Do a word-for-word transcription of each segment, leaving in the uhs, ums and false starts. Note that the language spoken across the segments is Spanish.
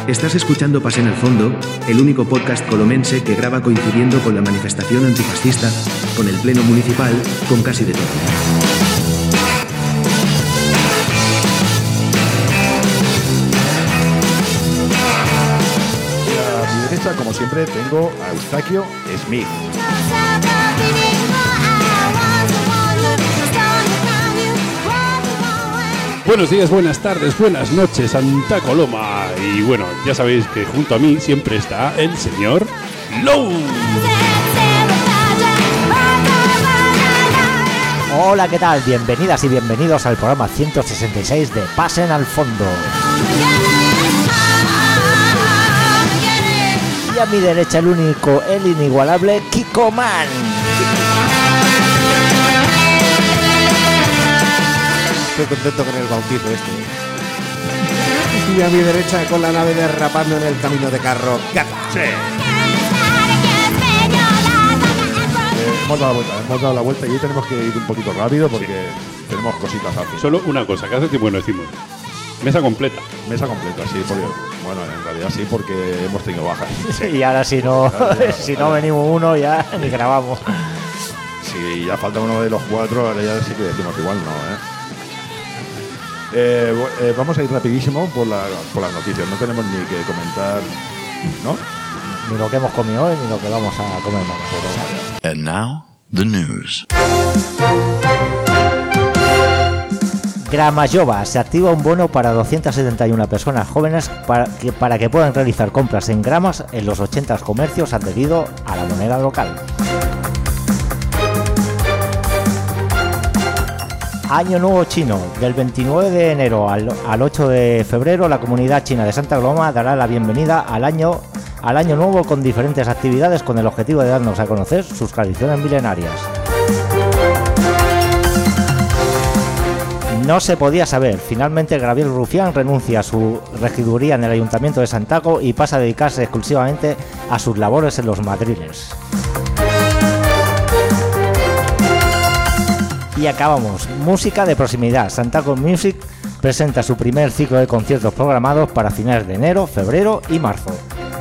Estás escuchando Pasen al Fondo, el único podcast colomense que graba coincidiendo con la manifestación antifascista, con el pleno municipal, con casi de todo. A mi derecha, como siempre, tengo a Eustaquio Smith. Buenos días, buenas tardes, buenas noches, Santa Coloma. Y bueno, ya sabéis que junto a mí siempre está el señor Low. Hola, ¿qué tal? Bienvenidas y bienvenidos al programa ciento sesenta y seis de Pasen al Fondo. Y a mi derecha el único, el inigualable Kiko Man. Estoy contento con el bautizo este. Y a mi derecha, con la nave derrapando en el camino de carro, Gata. Sí. Eh, hemos dado la vuelta, hemos dado la vuelta y hoy tenemos que ir un poquito rápido porque sí. tenemos cositas fáciles. Solo una cosa, que hace tiempo no decimos. Mesa completa. Mesa completa, sí, porque, bueno, en realidad sí, porque hemos tenido bajas. Sí, y ahora si no, ya, si no venimos uno ya ni grabamos. Si ya falta uno de los cuatro, ahora ya sí que decimos igual no, ¿eh? Eh, eh, vamos a ir rapidísimo por, la, por las noticias. No tenemos ni que comentar, ¿no? Ni lo que hemos comido hoy, ni lo que vamos a comer mañana. And now, the news. Gramayoba, se activa un bono para doscientas setenta y una personas jóvenes para que, para que puedan realizar compras en gramas en los ochenta comercios adheridos a la moneda local. Año Nuevo Chino. Del veintinueve de enero al, al ocho de febrero, la comunidad china de Santa Coloma dará la bienvenida al año, al año nuevo con diferentes actividades con el objetivo de darnos a conocer sus tradiciones milenarias. No se podía saber. Finalmente, Gabriel Rufián renuncia a su regiduría en el Ayuntamiento de Santaco y pasa a dedicarse exclusivamente a sus labores en los madriles. Y acabamos. Música de proximidad. Santaco Music presenta su primer ciclo de conciertos programados para finales de enero, febrero y marzo.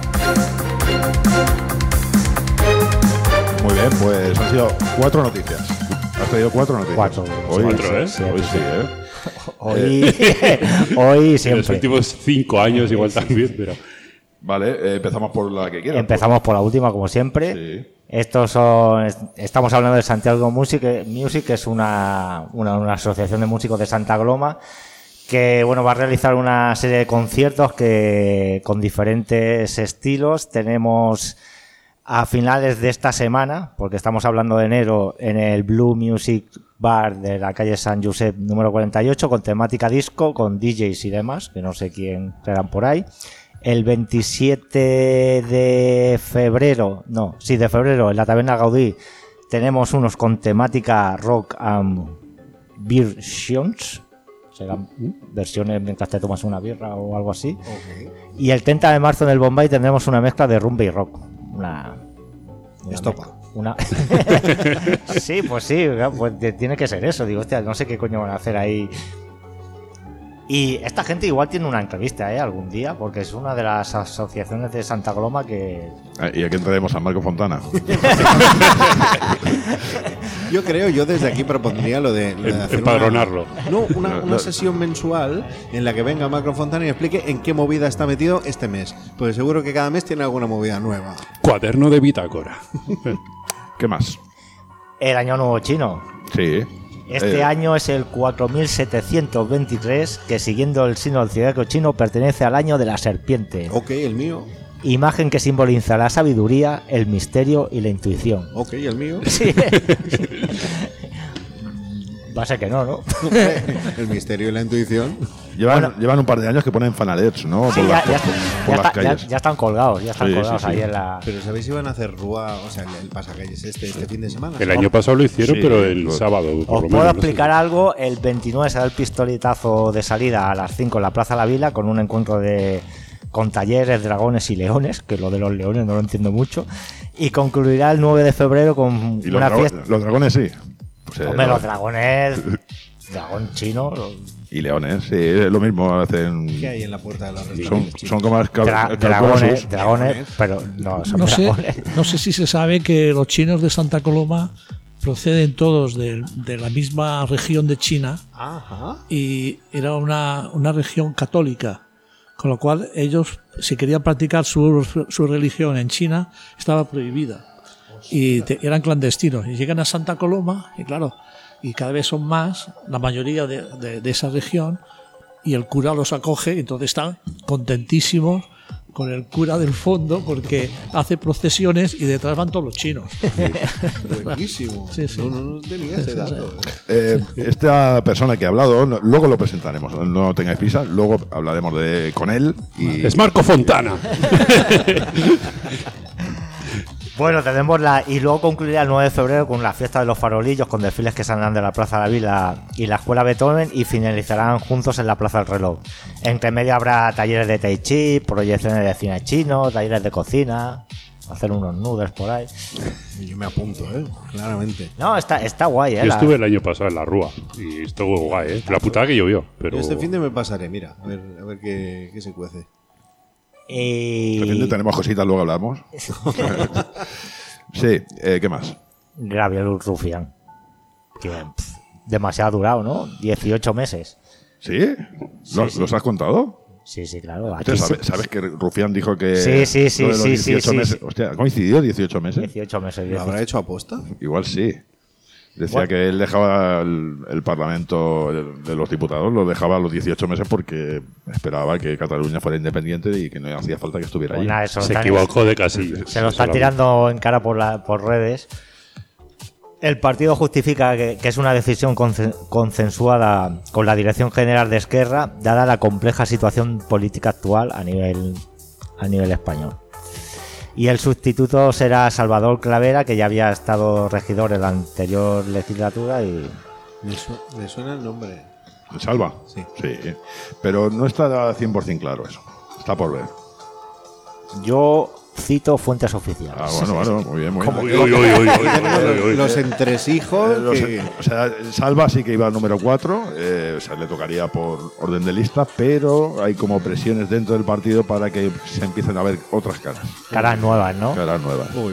Muy bien, pues han sido cuatro noticias. Has traído cuatro noticias. Cuatro. Hoy, Cuatro, ¿eh? Sí, hoy sí, ¿eh? Hoy, hoy siempre. En los últimos cinco años igual también, pero... Vale, eh, empezamos por la que quieras. Empezamos por la última, como siempre. Sí. Estos son, estamos hablando de Santiago Music, Music que es una, una, una asociación de músicos de Santa Coloma que bueno va a realizar una serie de conciertos que con diferentes estilos. Tenemos a finales de esta semana, porque estamos hablando de enero, en el Blue Music Bar de la calle San Josep número cuarenta y ocho, con temática disco, con D Js y demás, que no sé quién serán por ahí. El veintisiete de febrero, no, sí, de febrero, en la Taberna Gaudí, tenemos unos con temática rock and versions, serán versiones mientras te tomas una birra o algo así. Okay. Y el treinta de marzo en el Bombay tendremos una mezcla de rumba y rock. Una. una Estopa. Una. Sí, pues sí, pues tiene que ser eso. Digo, hostia, no sé qué coño van a hacer ahí. Y esta gente igual tiene una entrevista, ¿eh? Algún día, porque es una de las asociaciones de Santa Coloma que... ¿Y aquí traemos a Marco Fontana? Yo creo, yo desde aquí propondría lo de, lo de hacer empadronarlo. Una, no, una, una sesión mensual en la que venga Marco Fontana y explique en qué movida está metido este mes. Porque seguro que cada mes tiene alguna movida nueva. Cuaderno de bitácora. ¿Qué más? El Año Nuevo Chino. Sí. Este eh. año es el cuatro mil setecientos veintitrés, que siguiendo el signo del zodiaco chino pertenece al año de la serpiente. Ok, el mío. Imagen que simboliza la sabiduría, el misterio y la intuición. Ok, el mío. Sí. Va a ser que no, ¿no? El misterio y la intuición. Llevan, bueno, llevan un par de años que ponen fanalets, ¿no? Sí, por ya, las, ya, por, ya, por está, las calles. ya, ya están colgados, ya están sí, colgados sí, sí. ahí en la... Pero ¿sabéis si van a hacer rúa, o sea, el pasacalles este, este fin de semana? El año pasado lo hicieron, Sí, pero el lo... sábado. Por Os lo puedo menos, explicar no sé. algo. El veintinueve será el pistoletazo de salida a las cinco en la Plaza La Vila, con un encuentro de con talleres, dragones y leones, que lo de los leones no lo entiendo mucho, y concluirá el nueve de febrero con ¿Y una los, fiesta... los dragones sí? Pues, Hombre, eh, los dragones... Dragón chino. Y leones, sí, es lo mismo hacen. ¿Qué hay en la puerta de los Son, restaurantes? son como las Dra- dragones, dragones, pero no, son No sé, dragones. no sé si se sabe que los chinos de Santa Coloma proceden todos de, de la misma región de China Ajá. y era una, una región católica, con lo cual ellos, si querían practicar su, su religión en China, estaba prohibida y te- eran clandestinos. Y llegan a Santa Coloma y claro, y cada vez son más, la mayoría de, de, de esa región, y el cura los acoge, y entonces están contentísimos con el cura del fondo porque hace procesiones y detrás van todos los chinos. Buenísimo. Sí, sí. No, no, no tenía ese dato. Eh, esta persona que ha hablado, no- luego lo presentaremos, no tengáis prisa, luego hablaremos de, con él. Y Es Marco Fontana. Bueno, tenemos la. Y luego concluirá el nueve de febrero con la fiesta de los farolillos, con desfiles que saldrán de la Plaza de la Vila y la Escuela Beethoven y finalizarán juntos en la Plaza del Reloj. Entre medio habrá talleres de tai chi, proyecciones de cine chino, talleres de cocina, hacer unos noodles por ahí. Yo me apunto, ¿eh? Claramente. No, está, está guay, ¿eh? Yo La- estuve el año pasado en la Rúa y estuvo guay, ¿eh? La putada que llovió, pero... Yo este fin de me pasaré, mira, a ver, a ver qué, qué se cuece. Y. de repente tenemos cositas, luego hablamos. Sí, eh, ¿qué más? Gabriel Rufián. Que pff, demasiado durado, ¿no? dieciocho meses. ¿Sí? ¿Los, sí. ¿los has contado? Sí, sí, claro. Hostia, Aquí ¿sabes, sí- sabes que Rufián dijo que. Sí, sí, sí, lo de los sí, sí, dieciocho sí, meses- sí. Hostia, ¿coincidió dieciocho meses? dieciocho meses. ¿Lo dieciocho. habrá hecho aposta? Igual sí. Decía Bueno. que él dejaba el, el Parlamento de, de los diputados, lo dejaba a los dieciocho meses porque esperaba que Cataluña fuera independiente y que no hacía falta que estuviera Pues allí. nada, eso Se están- equivocó de casilla. Se lo están tirando en cara por, la, por redes. El partido justifica que, que es una decisión conce- consensuada con la Dirección General de Esquerra, dada la compleja situación política actual a nivel, a nivel español. Y el sustituto será Salvador Clavera, que ya había estado regidor en la anterior legislatura y... Me, su- me suena el nombre. ¿Salva? Sí. Sí. Pero no está cien por ciento claro eso. Está por ver. Yo cito fuentes oficiales. Ah, bueno, bueno, muy bien, muy bien. Uy, uy, uy, uy, uy, Aquí tenemos uy, uy, uy. los entresijos. Eh, los- que- o sea, Salva sí que iba al número cuatro, eh, o sea, le tocaría por orden de lista, pero hay como presiones dentro del partido para que se empiecen a ver otras caras, Caras nuevas, ¿no? caras nuevas. Uy,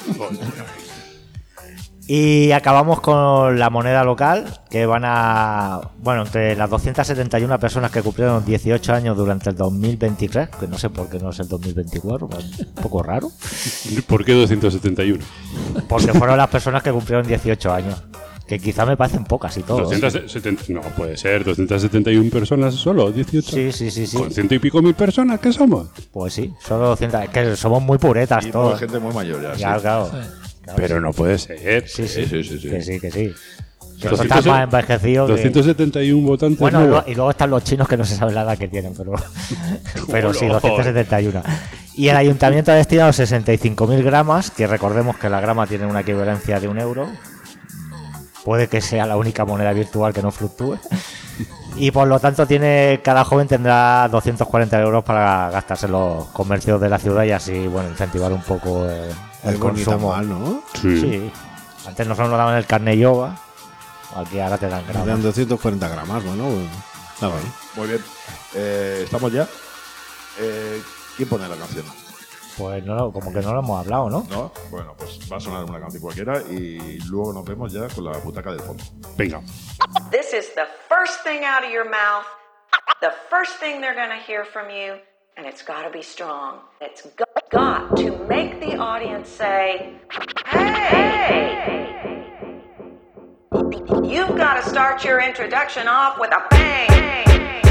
Y acabamos con la moneda local, que van a... Bueno, entre las doscientas setenta y una personas que cumplieron dieciocho años durante el dos mil veintitrés, que no sé por qué no es el dos mil veinticuatro, un poco raro, ¿Por qué doscientos setenta y uno? porque fueron las personas que cumplieron dieciocho años, que quizá me parecen pocas y todo. doscientos setenta, no puede ser, doscientas setenta y una personas solo, dieciocho. Sí, sí, sí, sí. Con ciento y pico mil personas, ¿qué somos? Pues sí, solo doscientas, que somos muy puretas Y todos. por gente muy mayor ya. sí. Claro, claro. Pero no puede ser. Sí, sí, Sí, sí, sí, sí. que sí, que sí. Que doscientos están más envejecidos que- doscientos setenta y uno votantes Bueno, y nuevos. luego- y luego están los chinos que no se sabe la edad que tienen, pero, pero sí, Joder. doscientos setenta y uno. Y el ayuntamiento ha destinado sesenta y cinco mil gramas, que recordemos que la grama tiene una equivalencia de un euro. Puede que sea la única moneda virtual que no fluctúe. Y por lo tanto tiene cada joven tendrá doscientos cuarenta euros para gastarse en los comercios de la ciudad y así, bueno, incentivar un poco eh, el es bonito consumo. mal, ¿no? Sí. Sí. Antes nosotros nos daban el carne yoga, aquí ahora te dan Me dan gramas. doscientos cuarenta gramos, bueno, pues, está bien. Muy bien. Eh, ¿Estamos ya? Eh, ¿Quién pone la canción? Pues no, como que no lo hemos hablado, ¿no? ¿No? Bueno, pues va a sonar una canción cualquiera y luego nos vemos ya con la butaca del fondo. Venga. This is the first thing out of your mouth, the first thing they're going to hear from you, and it's got to be strong. It's got, got to make the audience say, hey! You've got to start your introduction off with a bang!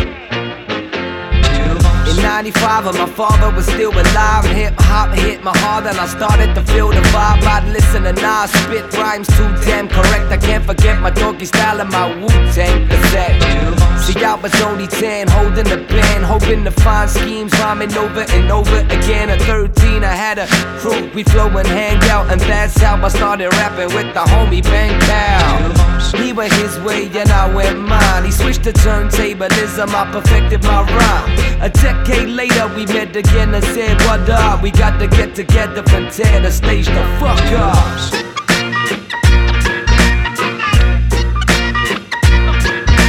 In ninety-five when my father was still alive, hip-hop hit my heart and I started to feel the vibe. I'd listen to Nas, spit rhymes too damn correct. I can't forget my doggy style and my Wu-Tang cassette. See, I was only ten, holding the pen, hoping to find schemes, rhyming over and over again. At thirteen I had a crew, we flow and hang out, and that's how I started rapping with the homie Bang Pow. He went his way and I went mine. He switched to turntablism, I perfected my rhyme. A decade later we met again and said, what up? We got to get together and tear the stage the fuck up.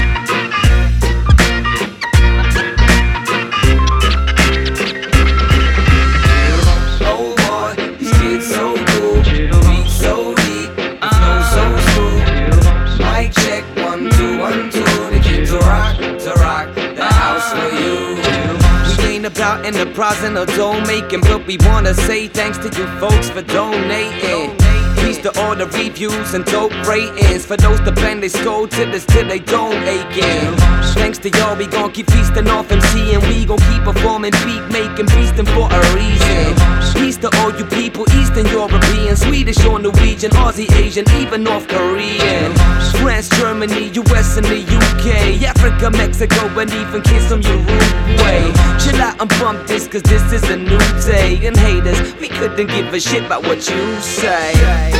out in the process of dough making, but we wanna say thanks to you folks for donating. Peace to all the reviews and dope ratings. For those that bend they skull to this till they don't aching. Thanks to y'all, we gon' keep feasting off M C and we gon' keep performing, beat making, feasting for a reason. Peace to all you people, Eastern European, Swedish or Norwegian, Aussie, Asian, even North Korean. France, Germany, U S and the U K, Africa, Mexico, and even kids from Uruguay. Chill out and bump this, cause this is a new day. And haters, we couldn't give a shit about what you say.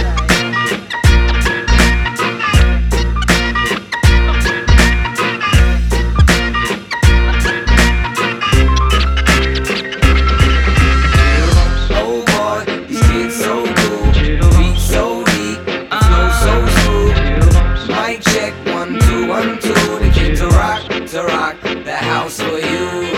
To rock the house for you.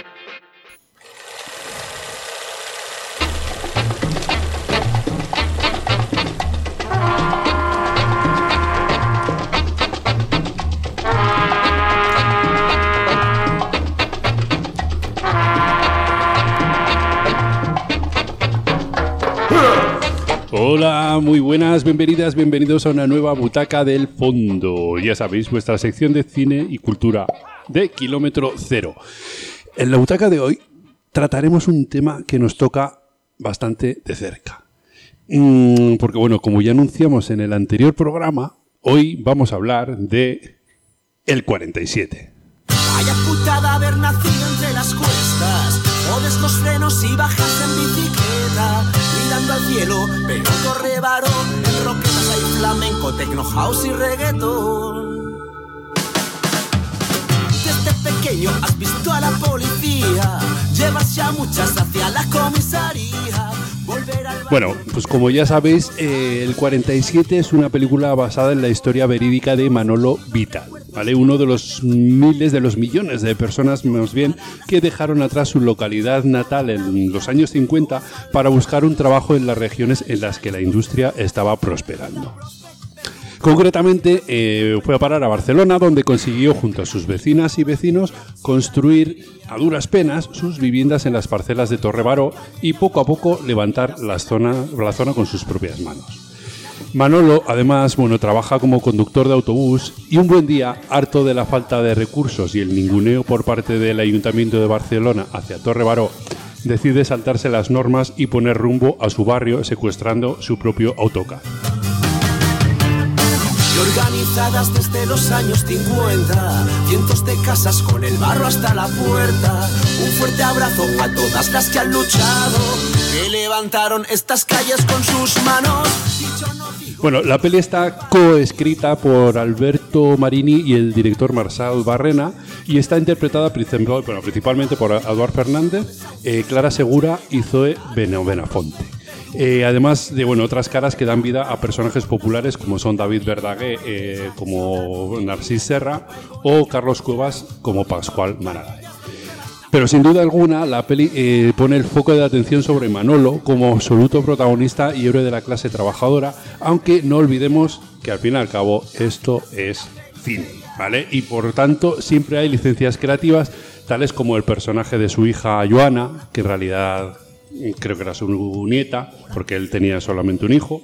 Hola, muy buenas, bienvenidas, bienvenidos a una nueva Butaca del Fondo. Ya sabéis, vuestra sección de cine y cultura de Kilómetro Cero. En la Butaca de hoy trataremos un tema que nos toca bastante de cerca. Mm, porque bueno, como ya anunciamos en el anterior programa, hoy vamos a hablar de el cuarenta y siete. Vaya putada haber nacido entre las cuestas. Jodes los frenos y bajas en bicicleta, mirando al cielo, pero corre varón. En roquetas hay flamenco, techno house y reggaetón. Desde pequeño has visto a la policía, llevas ya muchas hacia la comisaría. Volver al Bueno, pues como ya sabéis, eh, el cuarenta y siete es una película basada en la historia verídica de Manolo Vital, ¿vale? Uno de los miles, de los millones de personas, más bien, que dejaron atrás su localidad natal en los años cincuenta para buscar un trabajo en las regiones en las que la industria estaba prosperando. Concretamente, eh, fue a parar a Barcelona, donde consiguió, junto a sus vecinas y vecinos, construir a duras penas sus viviendas en las parcelas de Torre-Baró y poco a poco levantar la zona, la zona con sus propias manos. Manolo, además, bueno, trabaja como conductor de autobús y un buen día, harto de la falta de recursos y el ninguneo por parte del Ayuntamiento de Barcelona hacia Torre-Baró, decide saltarse las normas y poner rumbo a su barrio, secuestrando su propio autocar. Organizadas desde los años cincuenta, cientos de casas con el barro hasta la puerta. Un fuerte abrazo a todas las que han luchado, que levantaron estas calles con sus manos. Bueno, la peli está coescrita por Alberto Marini y el director Marçal Barrena y está interpretada bueno, principalmente por Eduard Fernández, eh, Clara Segura y Zoe Benafonte. Eh, además de bueno, otras caras que dan vida a personajes populares como son David Verdaguer, eh, como Narcís Serra o Carlos Cuevas como Pascual Maragall. Pero sin duda alguna la peli eh, pone el foco de atención sobre Manolo como absoluto protagonista y héroe de la clase trabajadora, aunque no olvidemos que al fin y al cabo esto es cine, ¿vale? Y por tanto siempre hay licencias creativas tales como el personaje de su hija Joana, que en realidad creo que era su nieta, porque él tenía solamente un hijo.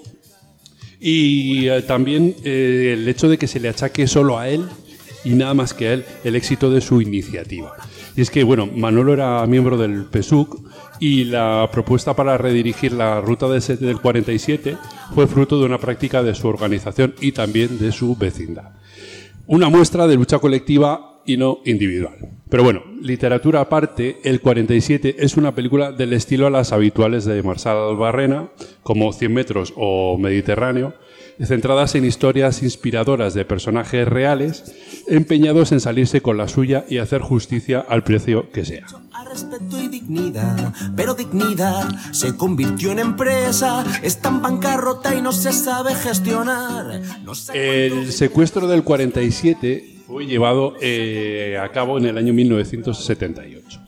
Y eh, también eh, el hecho de que se le achaque solo a él y nada más que a él el éxito de su iniciativa. Y es que, bueno, Manolo era miembro del P S U C y la propuesta para redirigir la ruta del cuarenta y siete fue fruto de una práctica de su organización y también de su vecindad. Una muestra de lucha colectiva y no individual. Pero bueno, literatura aparte, el cuarenta y siete es una película del estilo a las habituales de Marçal Barrena, como cien metros o Mediterráneo, centradas en historias inspiradoras de personajes reales, empeñados en salirse con la suya y hacer justicia al precio que sea. A respeto y dignidad, pero dignidad se convirtió en empresa, está en bancarrota y no se sabe gestionar. No sé el secuestro del cuarenta y siete fue llevado eh, a cabo en el año mil novecientos setenta y ocho.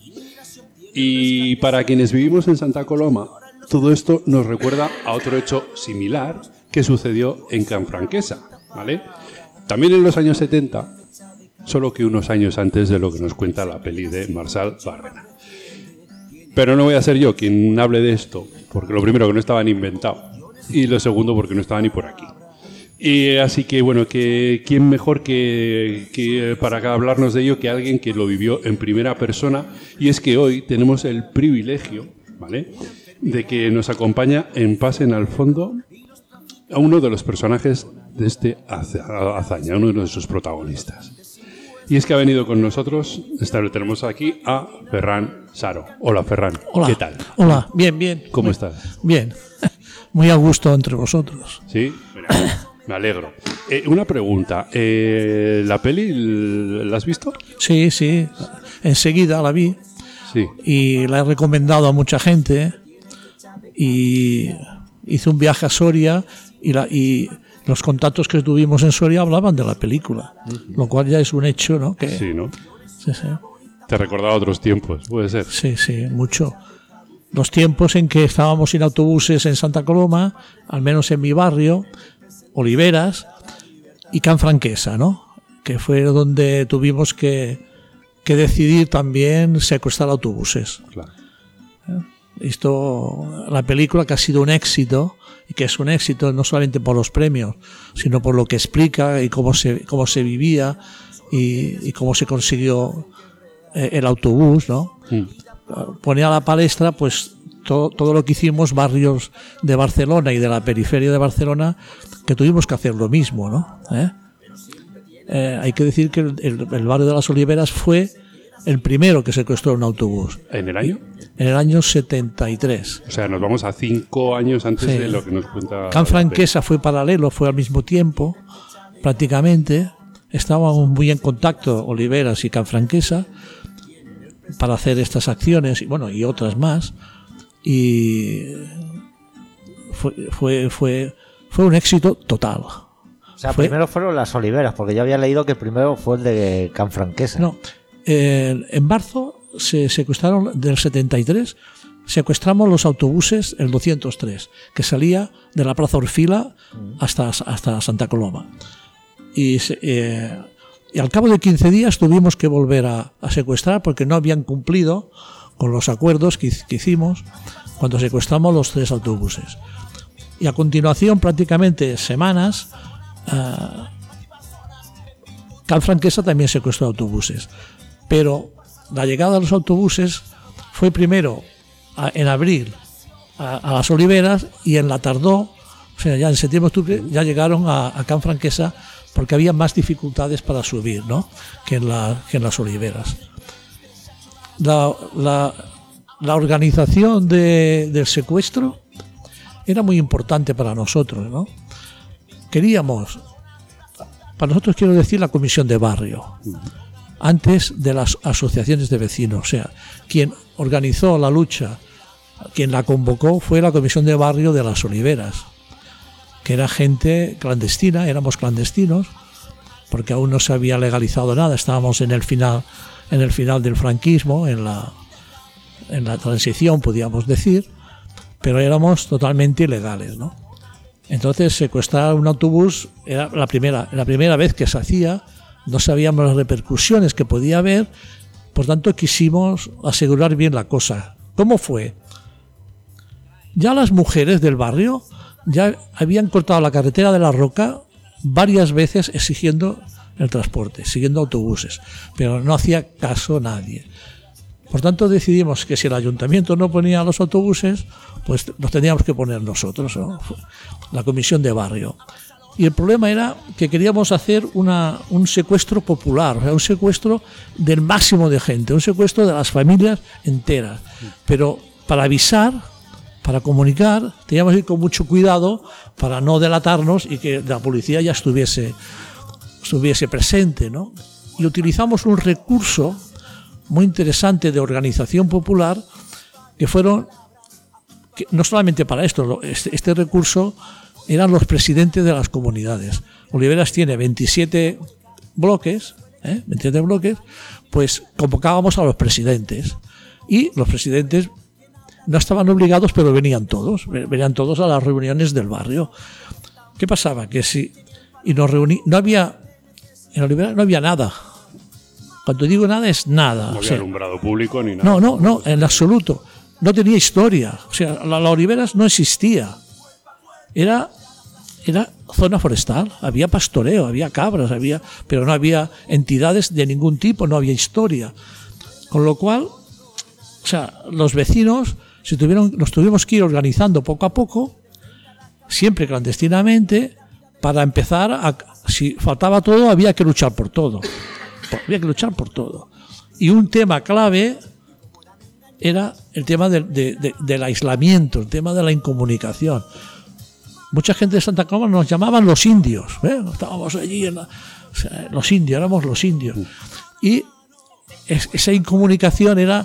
Y para quienes vivimos en Santa Coloma, todo esto nos recuerda a otro hecho similar que sucedió en Canfranquesa, ¿vale? También en los años setenta, solo que unos años antes de lo que nos cuenta la peli de Marçal Barrena. Pero no voy a ser yo quien hable de esto, porque lo primero que no estaba ni inventado y lo segundo porque no estaba ni por aquí. Y así que bueno, que quién mejor que, que para hablarnos de ello que alguien que lo vivió en primera persona. Y es que hoy tenemos el privilegio, ¿vale?, de que nos acompaña en Pasen al Fondo a uno de los personajes de este hazaña, uno de sus protagonistas. Y es que ha venido con nosotros, tenemos aquí a Ferran Saro. Hola, Ferran. Hola. ¿Qué tal? Hola, bien, bien. ¿Cómo Muy, estás? Bien. Muy a gusto entre vosotros. Sí, mira, me alegro. Eh, una pregunta. Eh, ¿La peli la has visto? Sí, sí. Enseguida la vi. Sí. Y la he recomendado a mucha gente. Y hice un viaje a Soria y, la, y los contactos que tuvimos en Soria hablaban de la película, uh-huh. Lo cual ya es un hecho, ¿no? Que, sí, ¿no? Sí, sí. Te recordaba otros tiempos, puede ser. Sí, sí, mucho. Los tiempos en que estábamos sin autobuses en Santa Coloma, al menos en mi barrio, Oliveras y Canfranquesa, ¿no? Que fue donde tuvimos que, que decidir también secuestrar autobuses. Claro. ¿Eh? Esto, la película que ha sido un éxito, y que es un éxito no solamente por los premios, sino por lo que explica y cómo se, cómo se vivía y, y cómo se consiguió eh, el autobús, ¿no? Mm. Pone a la palestra pues todo, todo lo que hicimos barrios de Barcelona y de la periferia de Barcelona, que tuvimos que hacer lo mismo, ¿no? ¿Eh? Eh, hay que decir que el, el, el barrio de las Oliveras fue el primero que secuestró un autobús. ¿En el año? En el año setenta y tres. O sea, nos vamos a cinco años antes sí. de lo que nos cuenta... Canfranquesa fue paralelo, fue al mismo tiempo, prácticamente. Estábamos muy en contacto, Oliveras y Canfranquesa, para hacer estas acciones, y bueno, y otras más. Y fue, fue, fue, fue un éxito total. O sea, fue, primero fueron las Oliveras, porque yo había leído que el primero fue el de Canfranquesa. No. Eh, en marzo se secuestraron, del setenta y tres, secuestramos los autobuses, el doscientos tres, que salía de la Plaza Orfila hasta, hasta Santa Coloma. Y, eh, y al cabo de quince días tuvimos que volver a, a secuestrar porque no habían cumplido con los acuerdos que, que hicimos cuando secuestramos los tres autobuses. Y a continuación, prácticamente semanas, uh, Canfranquesa también secuestró autobuses. Pero la llegada de los autobuses fue primero a, en abril a, a las Oliveras, y en la tardó, o sea, ya en septiembre, octubre, ya llegaron a, a Canfranquesa porque había más dificultades para subir, ¿no?, que en, la, que en las Oliveras. La, la, la organización de, del secuestro era muy importante para nosotros, ¿no? Queríamos, para nosotros quiero decir la comisión de barrio, antes de las asociaciones de vecinos. O sea, quien organizó la lucha, quien la convocó, fue la comisión de barrio de las Oliveras, que era gente clandestina, éramos clandestinos, porque aún no se había legalizado nada, estábamos en el final, en el final del franquismo, en la, en la transición, podríamos decir, pero éramos totalmente ilegales, ¿no? Entonces, secuestrar un autobús era la primera, la primera vez que se hacía. No sabíamos las repercusiones que podía haber, por tanto quisimos asegurar bien la cosa. ¿Cómo fue? Ya las mujeres del barrio ya habían cortado la carretera de La Roca varias veces exigiendo el transporte, siguiendo autobuses, pero no hacía caso nadie. Por tanto decidimos que si el ayuntamiento no ponía los autobuses, pues los teníamos que poner nosotros, ¿no? La comisión de barrio. Y el problema era que queríamos hacer una, un secuestro popular, o sea, un secuestro del máximo de gente, un secuestro de las familias enteras. Pero para avisar, para comunicar, teníamos que ir con mucho cuidado para no delatarnos y que la policía ya estuviese, estuviese presente, ¿no? Y utilizamos un recurso muy interesante de organización popular, que fueron, que no solamente para esto, este, este recurso eran los presidentes de las comunidades. Oliveras tiene veintisiete bloques, ¿eh? veintisiete bloques, pues convocábamos a los presidentes. Y los presidentes no estaban obligados, pero venían todos, venían todos a las reuniones del barrio. ¿Qué pasaba? Que si y nos reuní, no había, en Oliveras no había nada. Cuando digo nada es nada. No había o sea, alumbrado público ni nada. No, no, no, en absoluto. no tenía historia. O sea, la, la Oliveras no existía. Era, era zona forestal, había pastoreo, había cabras, había, pero no había entidades de ningún tipo, no había historia. Con lo cual, o sea, los vecinos se tuvieron, nos tuvimos que ir organizando poco a poco, siempre clandestinamente, para empezar a, si faltaba todo, había que luchar por todo. Había que luchar por todo. Y un tema clave era el tema de, de, de, del aislamiento, el tema de la incomunicación. Mucha gente de Santa Coloma nos llamaban los indios, ¿eh? Estábamos allí, en la, o sea, los indios, éramos los indios. Y es, esa incomunicación era,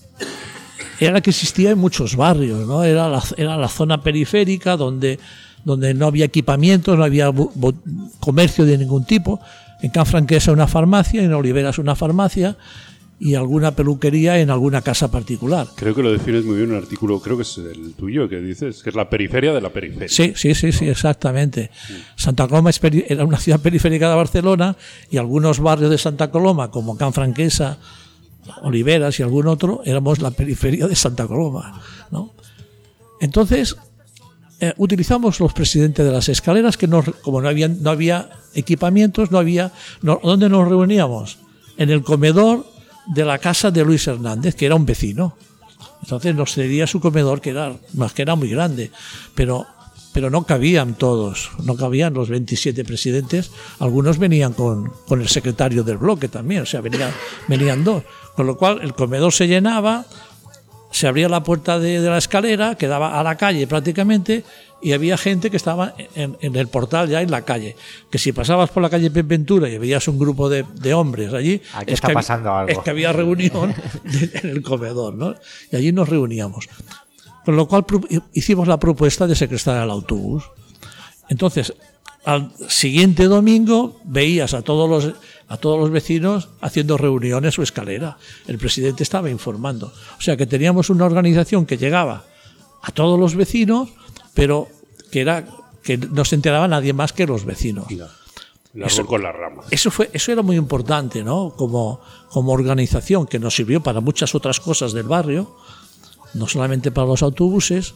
era la que existía en muchos barrios, ¿no? Era la, era la zona periférica donde, donde no había equipamientos, no había bo, bo, comercio de ningún tipo. En Can Franquesa una farmacia, en Oliveras una farmacia, y alguna peluquería en alguna casa particular. Creo que lo defines muy bien en un artículo, creo que es el tuyo, que dices que es la periferia de la periferia. Sí, sí, sí, sí, exactamente. Sí. Santa Coloma era una ciudad periférica de Barcelona, y algunos barrios de Santa Coloma, como Can Franquesa, Oliveras y algún otro, éramos la periferia de Santa Coloma, ¿no? Entonces, eh, utilizamos los presidentes de las escaleras, que nos, como no había, no había equipamientos, no había... No, ¿dónde nos reuníamos? En el comedor de la casa de Luis Hernández, que era un vecino. Entonces nos cedía su comedor, que era, más que era muy grande, pero, pero no cabían todos, no cabían los veintisiete presidentes. Algunos venían con, con el secretario del bloque también, o sea, venían, venían dos. Con lo cual el comedor se llenaba, se abría la puerta de, de la escalera, que daba a la calle prácticamente, y había gente que estaba en, en el portal ya en la calle. Que si pasabas por la calle Pep Ventura y veías un grupo de, de hombres allí, aquí es, está que pasando había, algo. es que había reunión de, en el comedor, ¿no? Y allí nos reuníamos. Con lo cual hicimos la propuesta de secuestrar el autobús. Entonces, al siguiente domingo veías a todos los a todos los vecinos haciendo reuniones o escalera. El presidente estaba informando. O sea que teníamos una organización que llegaba a todos los vecinos, pero que era que no se enteraba nadie más que los vecinos. El árbol con las ramas. Eso fue, eso era muy importante, ¿no? Como, como organización, que nos sirvió para muchas otras cosas del barrio, no solamente para los autobuses,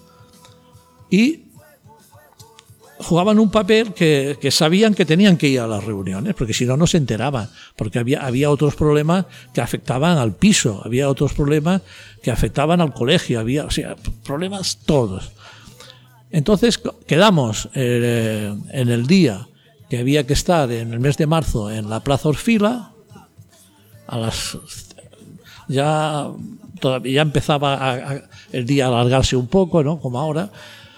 y jugaban un papel que, que sabían que tenían que ir a las reuniones, porque si no, no se enteraban, porque había, había otros problemas que afectaban al piso, había otros problemas que afectaban al colegio, había, o sea, problemas todos. Entonces quedamos eh, en el día que había que estar en el mes de marzo en la Plaza Orfila, a las ya todavía ya empezaba a, a, el día a alargarse un poco, ¿no? Como ahora,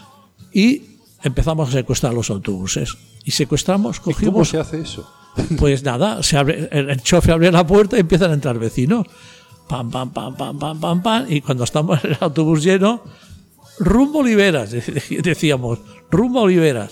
y empezamos a secuestrar los autobuses. Y secuestramos, cogimos... ¿Y cómo se hace eso? Pues nada, se abre, el, el chofer abre la puerta y empiezan a entrar vecinos. Pam, pam, pam, pam, pam, pam, pam. Y cuando estamos en el autobús lleno, rumbo a Oliveras, decíamos, rumbo a Oliveras.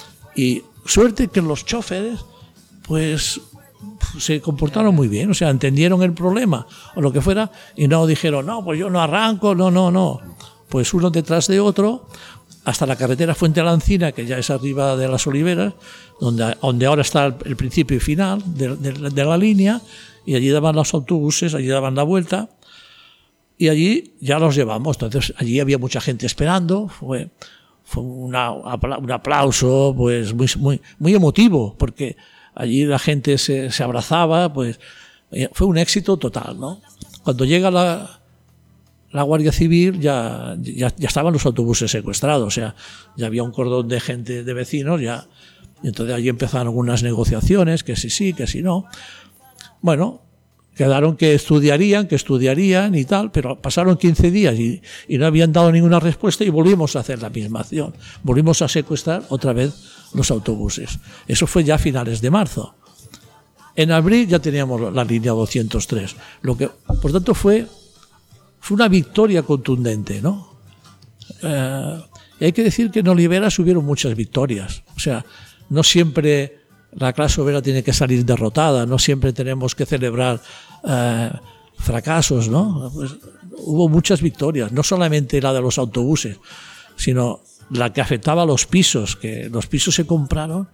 Y suerte que los choferes, pues, se comportaron muy bien, o sea, entendieron el problema o lo que fuera, y no dijeron, no, pues yo no arranco, no, no, no. Pues uno detrás de otro, hasta la carretera Fuente a la Encina, que ya es arriba de las Oliveras, donde, donde ahora está el, el principio y final de, de, de la línea, y allí daban los autobuses, allí daban la vuelta, y allí ya los llevamos. Entonces allí había mucha gente esperando, fue, fue una, un aplauso pues muy, muy, muy emotivo, porque allí la gente se, se abrazaba, pues fue un éxito total, ¿no? Cuando llega la... la Guardia Civil, ya, ya, ya estaban los autobuses secuestrados, o sea, ya había un cordón de gente, de vecinos, ya, y entonces allí empezaron algunas negociaciones, que sí, sí, que sí, no. Bueno, quedaron que estudiarían, que estudiarían y tal, pero pasaron quince días y, y no habían dado ninguna respuesta, y volvimos a hacer la misma acción. Volvimos a secuestrar otra vez los autobuses. Eso fue ya a finales de marzo. En abril ya teníamos la línea doscientos tres, lo que, por tanto, fue... Fue una victoria contundente, ¿no? Eh, y hay que decir que en Oliveras hubieron muchas victorias. O sea, no siempre la clase obrera tiene que salir derrotada, no siempre tenemos que celebrar eh, fracasos, ¿no? Pues, hubo muchas victorias, no solamente la de los autobuses, sino la que afectaba a los pisos, que los pisos se compraron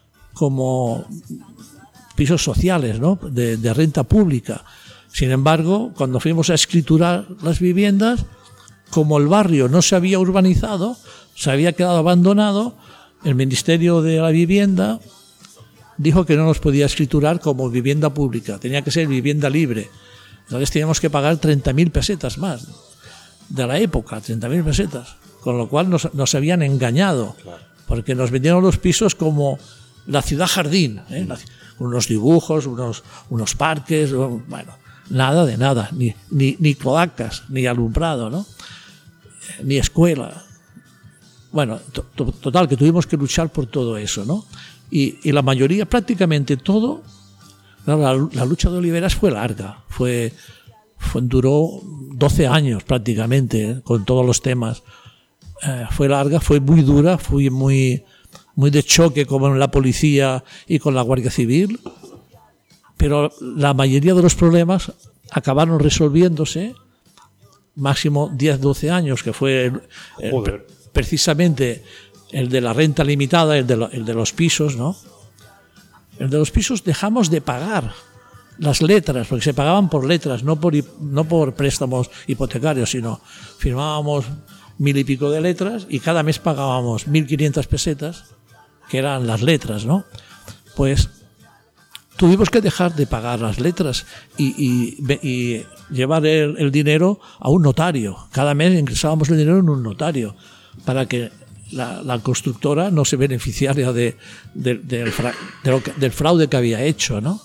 como pisos sociales, ¿no? De, de renta pública. Sin embargo, cuando fuimos a escriturar las viviendas, como el barrio no se había urbanizado, se había quedado abandonado, el Ministerio de la Vivienda dijo que no nos podía escriturar como vivienda pública, tenía que ser vivienda libre. Entonces teníamos que pagar treinta mil pesetas más de la época, treinta mil pesetas, con lo cual nos, nos habían engañado, porque nos vendieron los pisos como la ciudad jardín, ¿eh? unos dibujos, unos, unos parques, bueno, nada de nada, ni, ni, ni cloacas, ni alumbrado, ¿no? Ni escuela. Bueno, to, to, total, que tuvimos que luchar por todo eso, ¿no? Y, y la mayoría, prácticamente todo, la, la lucha de Oliveras fue larga, fue, fue duró doce años prácticamente, ¿eh? Con todos los temas. Eh, fue larga, fue muy dura, fue muy, muy de choque con la policía y con la Guardia Civil, pero la mayoría de los problemas acabaron resolviéndose, máximo diez, doce años, que fue el, el, precisamente el de la renta limitada, el de, lo, el de los pisos, ¿no? El de los pisos dejamos de pagar las letras, porque se pagaban por letras, no por, no por préstamos hipotecarios, sino firmábamos mil y pico de letras y cada mes pagábamos mil quinientas pesetas, que eran las letras, ¿no? Pues tuvimos que dejar de pagar las letras y, y, y llevar el, el dinero a un notario. Cada mes ingresábamos el dinero en un notario para que la, la constructora no se beneficiara de, de, del, fra, de lo que, del fraude que había hecho, ¿no?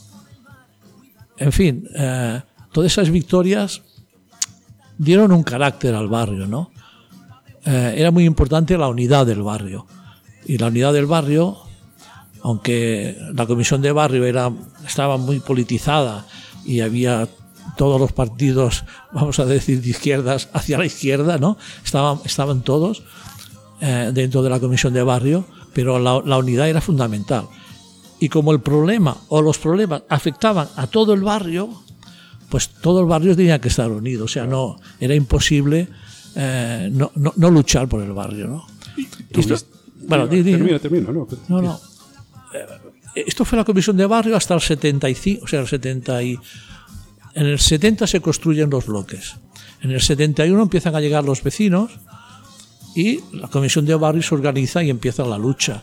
En fin, eh, todas esas victorias dieron un carácter al barrio, ¿no? Eh, era muy importante la unidad del barrio. Y la unidad del barrio, aunque la comisión de barrio era, estaba muy politizada y había todos los partidos, vamos a decir, de izquierdas hacia la izquierda, ¿no? Estaban, estaban todos eh, dentro de la comisión de barrio, pero la, la unidad era fundamental. Y como el problema o los problemas afectaban a todo el barrio, pues todo el barrio tenía que estar unido. O sea, no era imposible eh, no, no, no luchar por el barrio, ¿no? Esto, bueno, di, di, termina, termina, no. No, no. Esto fue la comisión de barrio hasta el setenta y cinco, o sea, el setenta y en el setenta se construyen los bloques. En el setenta y uno empiezan a llegar los vecinos y la comisión de barrio se organiza y empieza la lucha.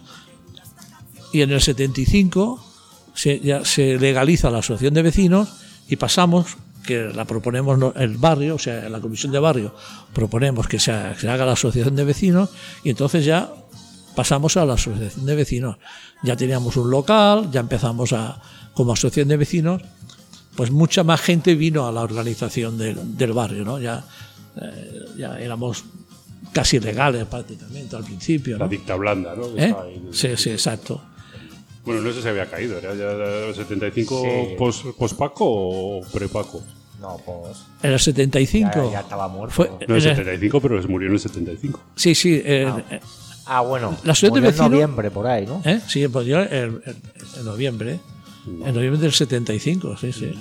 Y en el setenta y cinco se, ya se legaliza la asociación de vecinos y pasamos, que la proponemos el barrio, o sea, la comisión de barrio proponemos que se, se haga la asociación de vecinos y entonces ya pasamos a la asociación de vecinos. Ya teníamos un local, ya empezamos a, como asociación de vecinos, pues mucha más gente vino a la organización del, del barrio, ¿no? Ya, eh, ya éramos casi legales prácticamente al principio, ¿no? La dicta blanda, ¿no? ¿Eh? Sí, sí, exacto. Bueno, no sé si había caído, ¿era ya el setenta y cinco Sí. post, post-Paco o pre-Paco? No, pues. En el setenta y cinco. Ya, ya estaba muerto. Fue, No, en en el el- setenta y cinco, pero se murió en el setenta y cinco. sí, sí. eh, Ah. eh, Ah, bueno. La asociación de murió en vecinos- noviembre, por ahí, ¿no? ¿eh? Sí, pues yo en, en- en noviembre. En noviembre del setenta y cinco, sí, sí.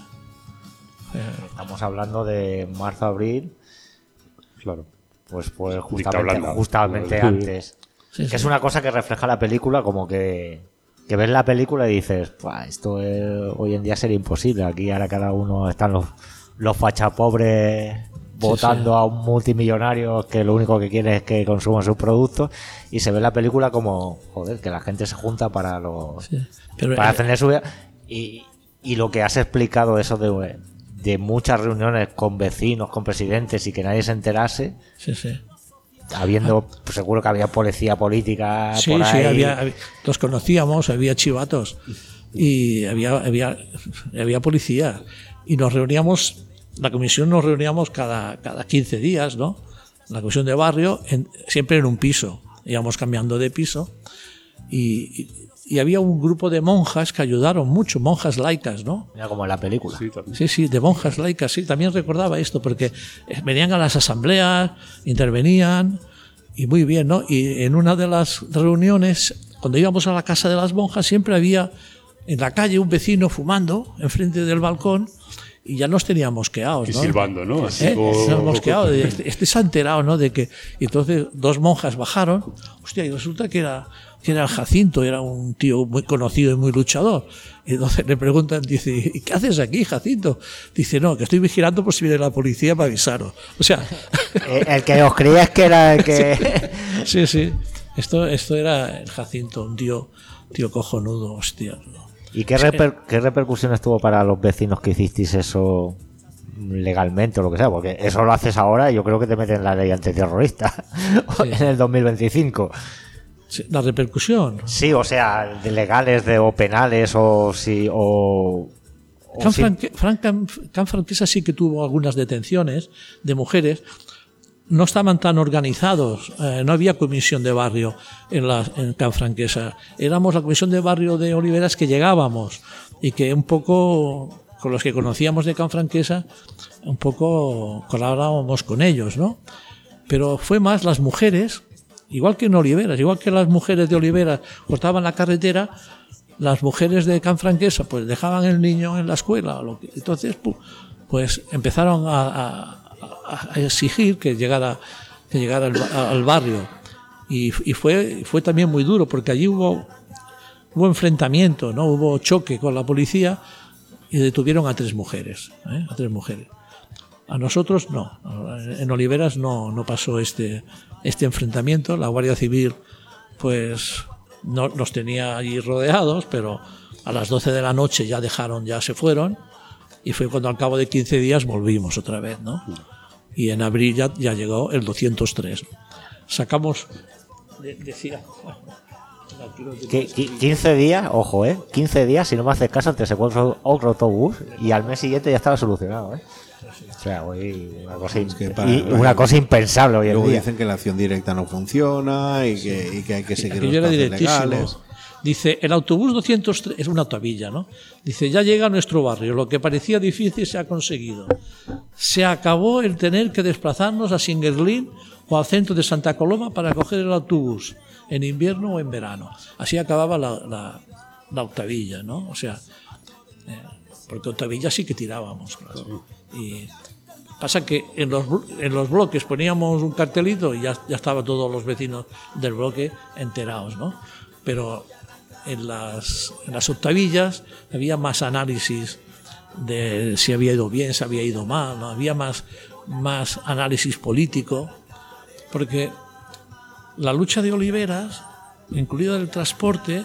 Estamos hablando de marzo, abril. Claro. Pues, pues Dicta justamente, blanda. justamente Sí. antes. Sí, que sí. es una cosa que refleja la película, como que, que ves la película y dices, "Buah, esto es- hoy en día sería imposible. Aquí ahora cada uno están los, los fachapobres votando sí. a un multimillonario que lo único que quiere es que consuman sus productos, y se ve la película como, joder, que la gente se junta para los Sí. Pero, para eh, defender su vida. Y, y lo que has explicado, eso de, de muchas reuniones con vecinos, con presidentes y que nadie se enterase, sí, sí. habiendo, pues seguro que había policía política Sí, por sí, ahí. había, había- los conocíamos, había chivatos y había, había, había policía. Y nos reuníamos, la comisión nos reuníamos cada, cada quince días, ¿no? La comisión de barrio, en- siempre en un piso. Íbamos cambiando de piso y, y- y había un grupo de monjas que ayudaron mucho, monjas laicas, ¿no? Mira, como en la película. Sí, también. Sí, sí, de monjas laicas, sí, también recordaba esto, porque eh, venían a las asambleas, intervenían, y muy bien, ¿no? Y en una de las reuniones, cuando íbamos a la casa de las monjas, siempre había en la calle un vecino fumando enfrente del balcón, y ya nos teníamos mosqueados, Y ¿no? silbando, ¿no? Así ¿Eh? como- Se nos mosqueado. Este, este se ha enterado, ¿no? De que, y entonces dos monjas bajaron. Hostia, y resulta que era, que era el Jacinto, era un tío muy conocido y muy luchador. Y entonces le preguntan, dice, ¿y qué haces aquí, Jacinto? Dice, no, que estoy vigilando por si viene la policía para avisaros. O sea... El, el que os creíais que era el que... Sí, sí. Esto, esto era el Jacinto, un tío, tío cojonudo, hostia. ¿Y qué, reper- qué repercusiones tuvo para los vecinos que hicisteis eso legalmente o lo que sea? Porque eso lo haces ahora y yo creo que te meten en la ley antiterrorista Sí. en el dos mil veinticinco. Sí, la repercusión. Sí, o sea, de legales de, o penales o si... O, o Can, si- Franque- Fran- Can- Can Franquesa sí que tuvo algunas detenciones de mujeres. No estaban tan organizados, eh, no había comisión de barrio en, la, en Can Franquesa. Éramos la comisión de barrio de Oliveras que llegábamos y que un poco, con los que conocíamos de Can Franquesa, un poco colaborábamos con ellos, ¿no? Pero fue más las mujeres, igual que en Oliveras, igual que las mujeres de Oliveras cortaban la carretera, las mujeres de Can Franquesa pues dejaban el niño en la escuela. Lo que, entonces, pu- pues empezaron a, a a exigir que llegara que llegara al, al barrio y, y fue fue también muy duro porque allí hubo hubo enfrentamiento, no hubo choque con la policía y detuvieron a tres mujeres, ¿eh? a tres mujeres. A nosotros no, en Oliveras no no pasó este este enfrentamiento. La Guardia Civil pues no nos tenía allí rodeados, pero a las doce de la noche ya dejaron, ya se fueron y fue cuando al cabo de quince días volvimos otra vez, ¿no? Y en abril ya, ya llegó el doscientos tres. Sacamos, de- decía... que- qui- quince días, ojo, ¿eh? quince días, si no me haces caso, te secuestro otro autobús y al mes siguiente ya estaba solucionado, ¿eh? O sea, hoy una cosa, Es que im- para- y una cosa impensable hoy en Luego día. dicen que la acción directa no funciona y que, y que hay que seguir Aquello los era plazos legales. directísimo. Dice, el autobús doscientos tres, es una autovilla, ¿no? Dice, ya llega a nuestro barrio, lo que parecía difícil se ha conseguido. Se acabó el tener que desplazarnos a Singerlín o al centro de Santa Coloma para coger el autobús, en invierno o en verano. Así acababa la, la, la autovilla, ¿no? O sea, eh, porque autovilla sí que tirábamos, claro. Y pasa que en los, blo- en los bloques poníamos un cartelito y ya, ya estaban todos los vecinos del bloque enterados, ¿no? Pero en las, en las octavillas había más análisis de si había ido bien, si había ido mal, ¿no? Había más, más análisis político, porque la lucha de Oliveras, incluido el transporte,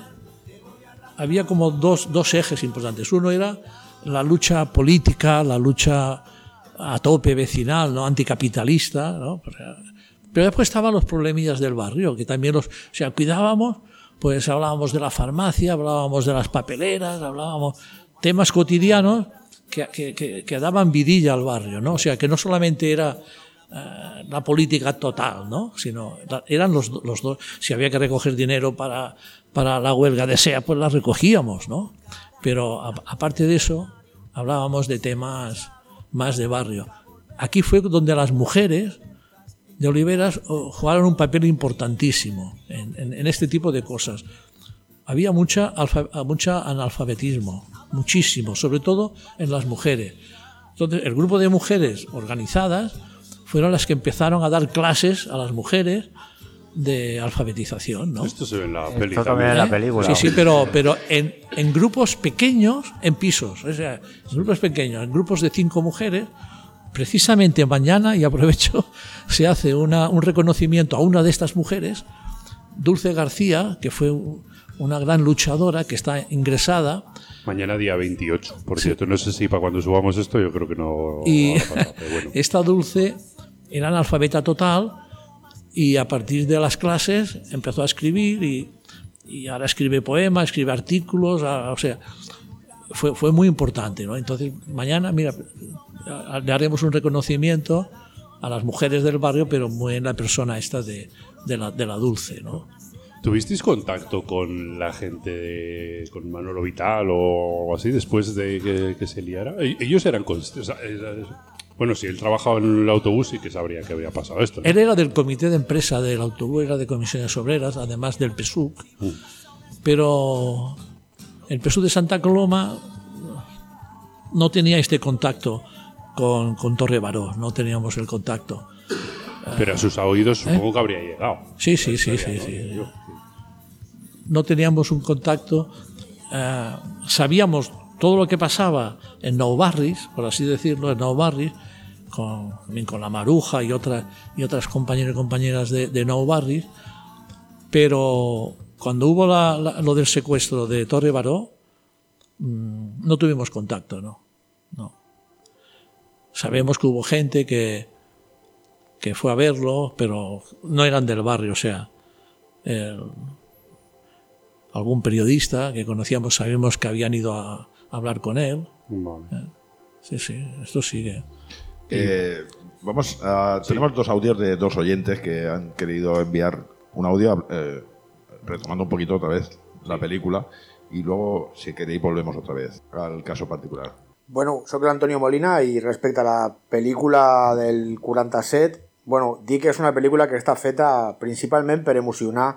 había como dos, dos ejes importantes. Uno era la lucha política, la lucha a tope vecinal, ¿no? Anticapitalista, ¿no? Pero después estaban los problemillas del barrio, que también los, o sea, cuidábamos. Pues hablábamos de la farmacia, hablábamos de las papeleras, hablábamos temas cotidianos que, que, que, que daban vidilla al barrio, ¿no? O sea, que no solamente era eh, la política total, ¿no? Sino la, eran los, los dos. Si había que recoger dinero para, para la huelga de SEA, pues la recogíamos, ¿no? Pero a, aparte de eso, hablábamos de temas más de barrio. Aquí fue donde las mujeres de Oliveras oh, jugaron un papel importantísimo en, en, en este tipo de cosas. Había mucha, alfa, mucha analfabetismo, muchísimo, sobre todo en las mujeres. Entonces, el grupo de mujeres organizadas fueron las que empezaron a dar clases a las mujeres de alfabetización, ¿no? Esto se ve en la peli Esto también también. en la ¿Eh? película. Sí, sí, pero, pero en, en grupos pequeños, en pisos, o sea, en grupos pequeños, en grupos de cinco mujeres. Precisamente mañana, y aprovecho, se hace una, un reconocimiento a una de estas mujeres, Dulce García, que fue un- una gran luchadora que está ingresada. Mañana día veintiocho, por cierto. No sé si para cuando subamos esto yo creo que no Y va a pasar, pero bueno. esta Dulce era analfabeta total y a partir de las clases empezó a escribir y, y ahora escribe poemas, escribe artículos, a- o sea, fue, fue muy importante, ¿no? Entonces, mañana, mira, le haremos un reconocimiento a las mujeres del barrio, pero muy en la persona esta de, de, la, de la Dulce, ¿no? ¿Tuvisteis contacto con la gente, de, con Manolo Vital o así después de que, que se liara? E- Ellos eran conscientes. O sea, era- bueno, si él trabajaba en el autobús sí que sabría que había pasado esto, ¿no? Él era del comité de empresa del autobús, era de comisiones obreras, además del P S U C, Mm. pero el P S U C de Santa Coloma no tenía este contacto con, con Torre Baró, no teníamos el contacto. Pero a sus oídos supongo ¿Eh? que habría llegado. Sí, sí, sí, sí, sí. No teníamos un contacto, eh, sabíamos todo lo que pasaba en Nou Barris, por así decirlo, en Nou Barris, con, con la Maruja y, otra, y otras compañeros y compañeras de, de Nou Barris, pero cuando hubo la, la, lo del secuestro de Torre Baró, mmm, no tuvimos contacto, ¿no? no. Sabemos que hubo gente que, que fue a verlo, pero no eran del barrio, o sea, el, algún periodista que conocíamos, sabemos que habían ido a, a hablar con él. Vale. Eh, sí, sí, esto sigue. Eh, vamos a, sí. Tenemos dos audios de dos oyentes que han querido enviar un audio eh, retomando un poquito otra vez la película y luego, si queréis, volvemos otra vez al caso particular. Bueno, soc l'Antonio Molina i respecte a la pel·lícula del quaranta-set, bueno, dir que és una pel·lícula que està feta principalment per emocionar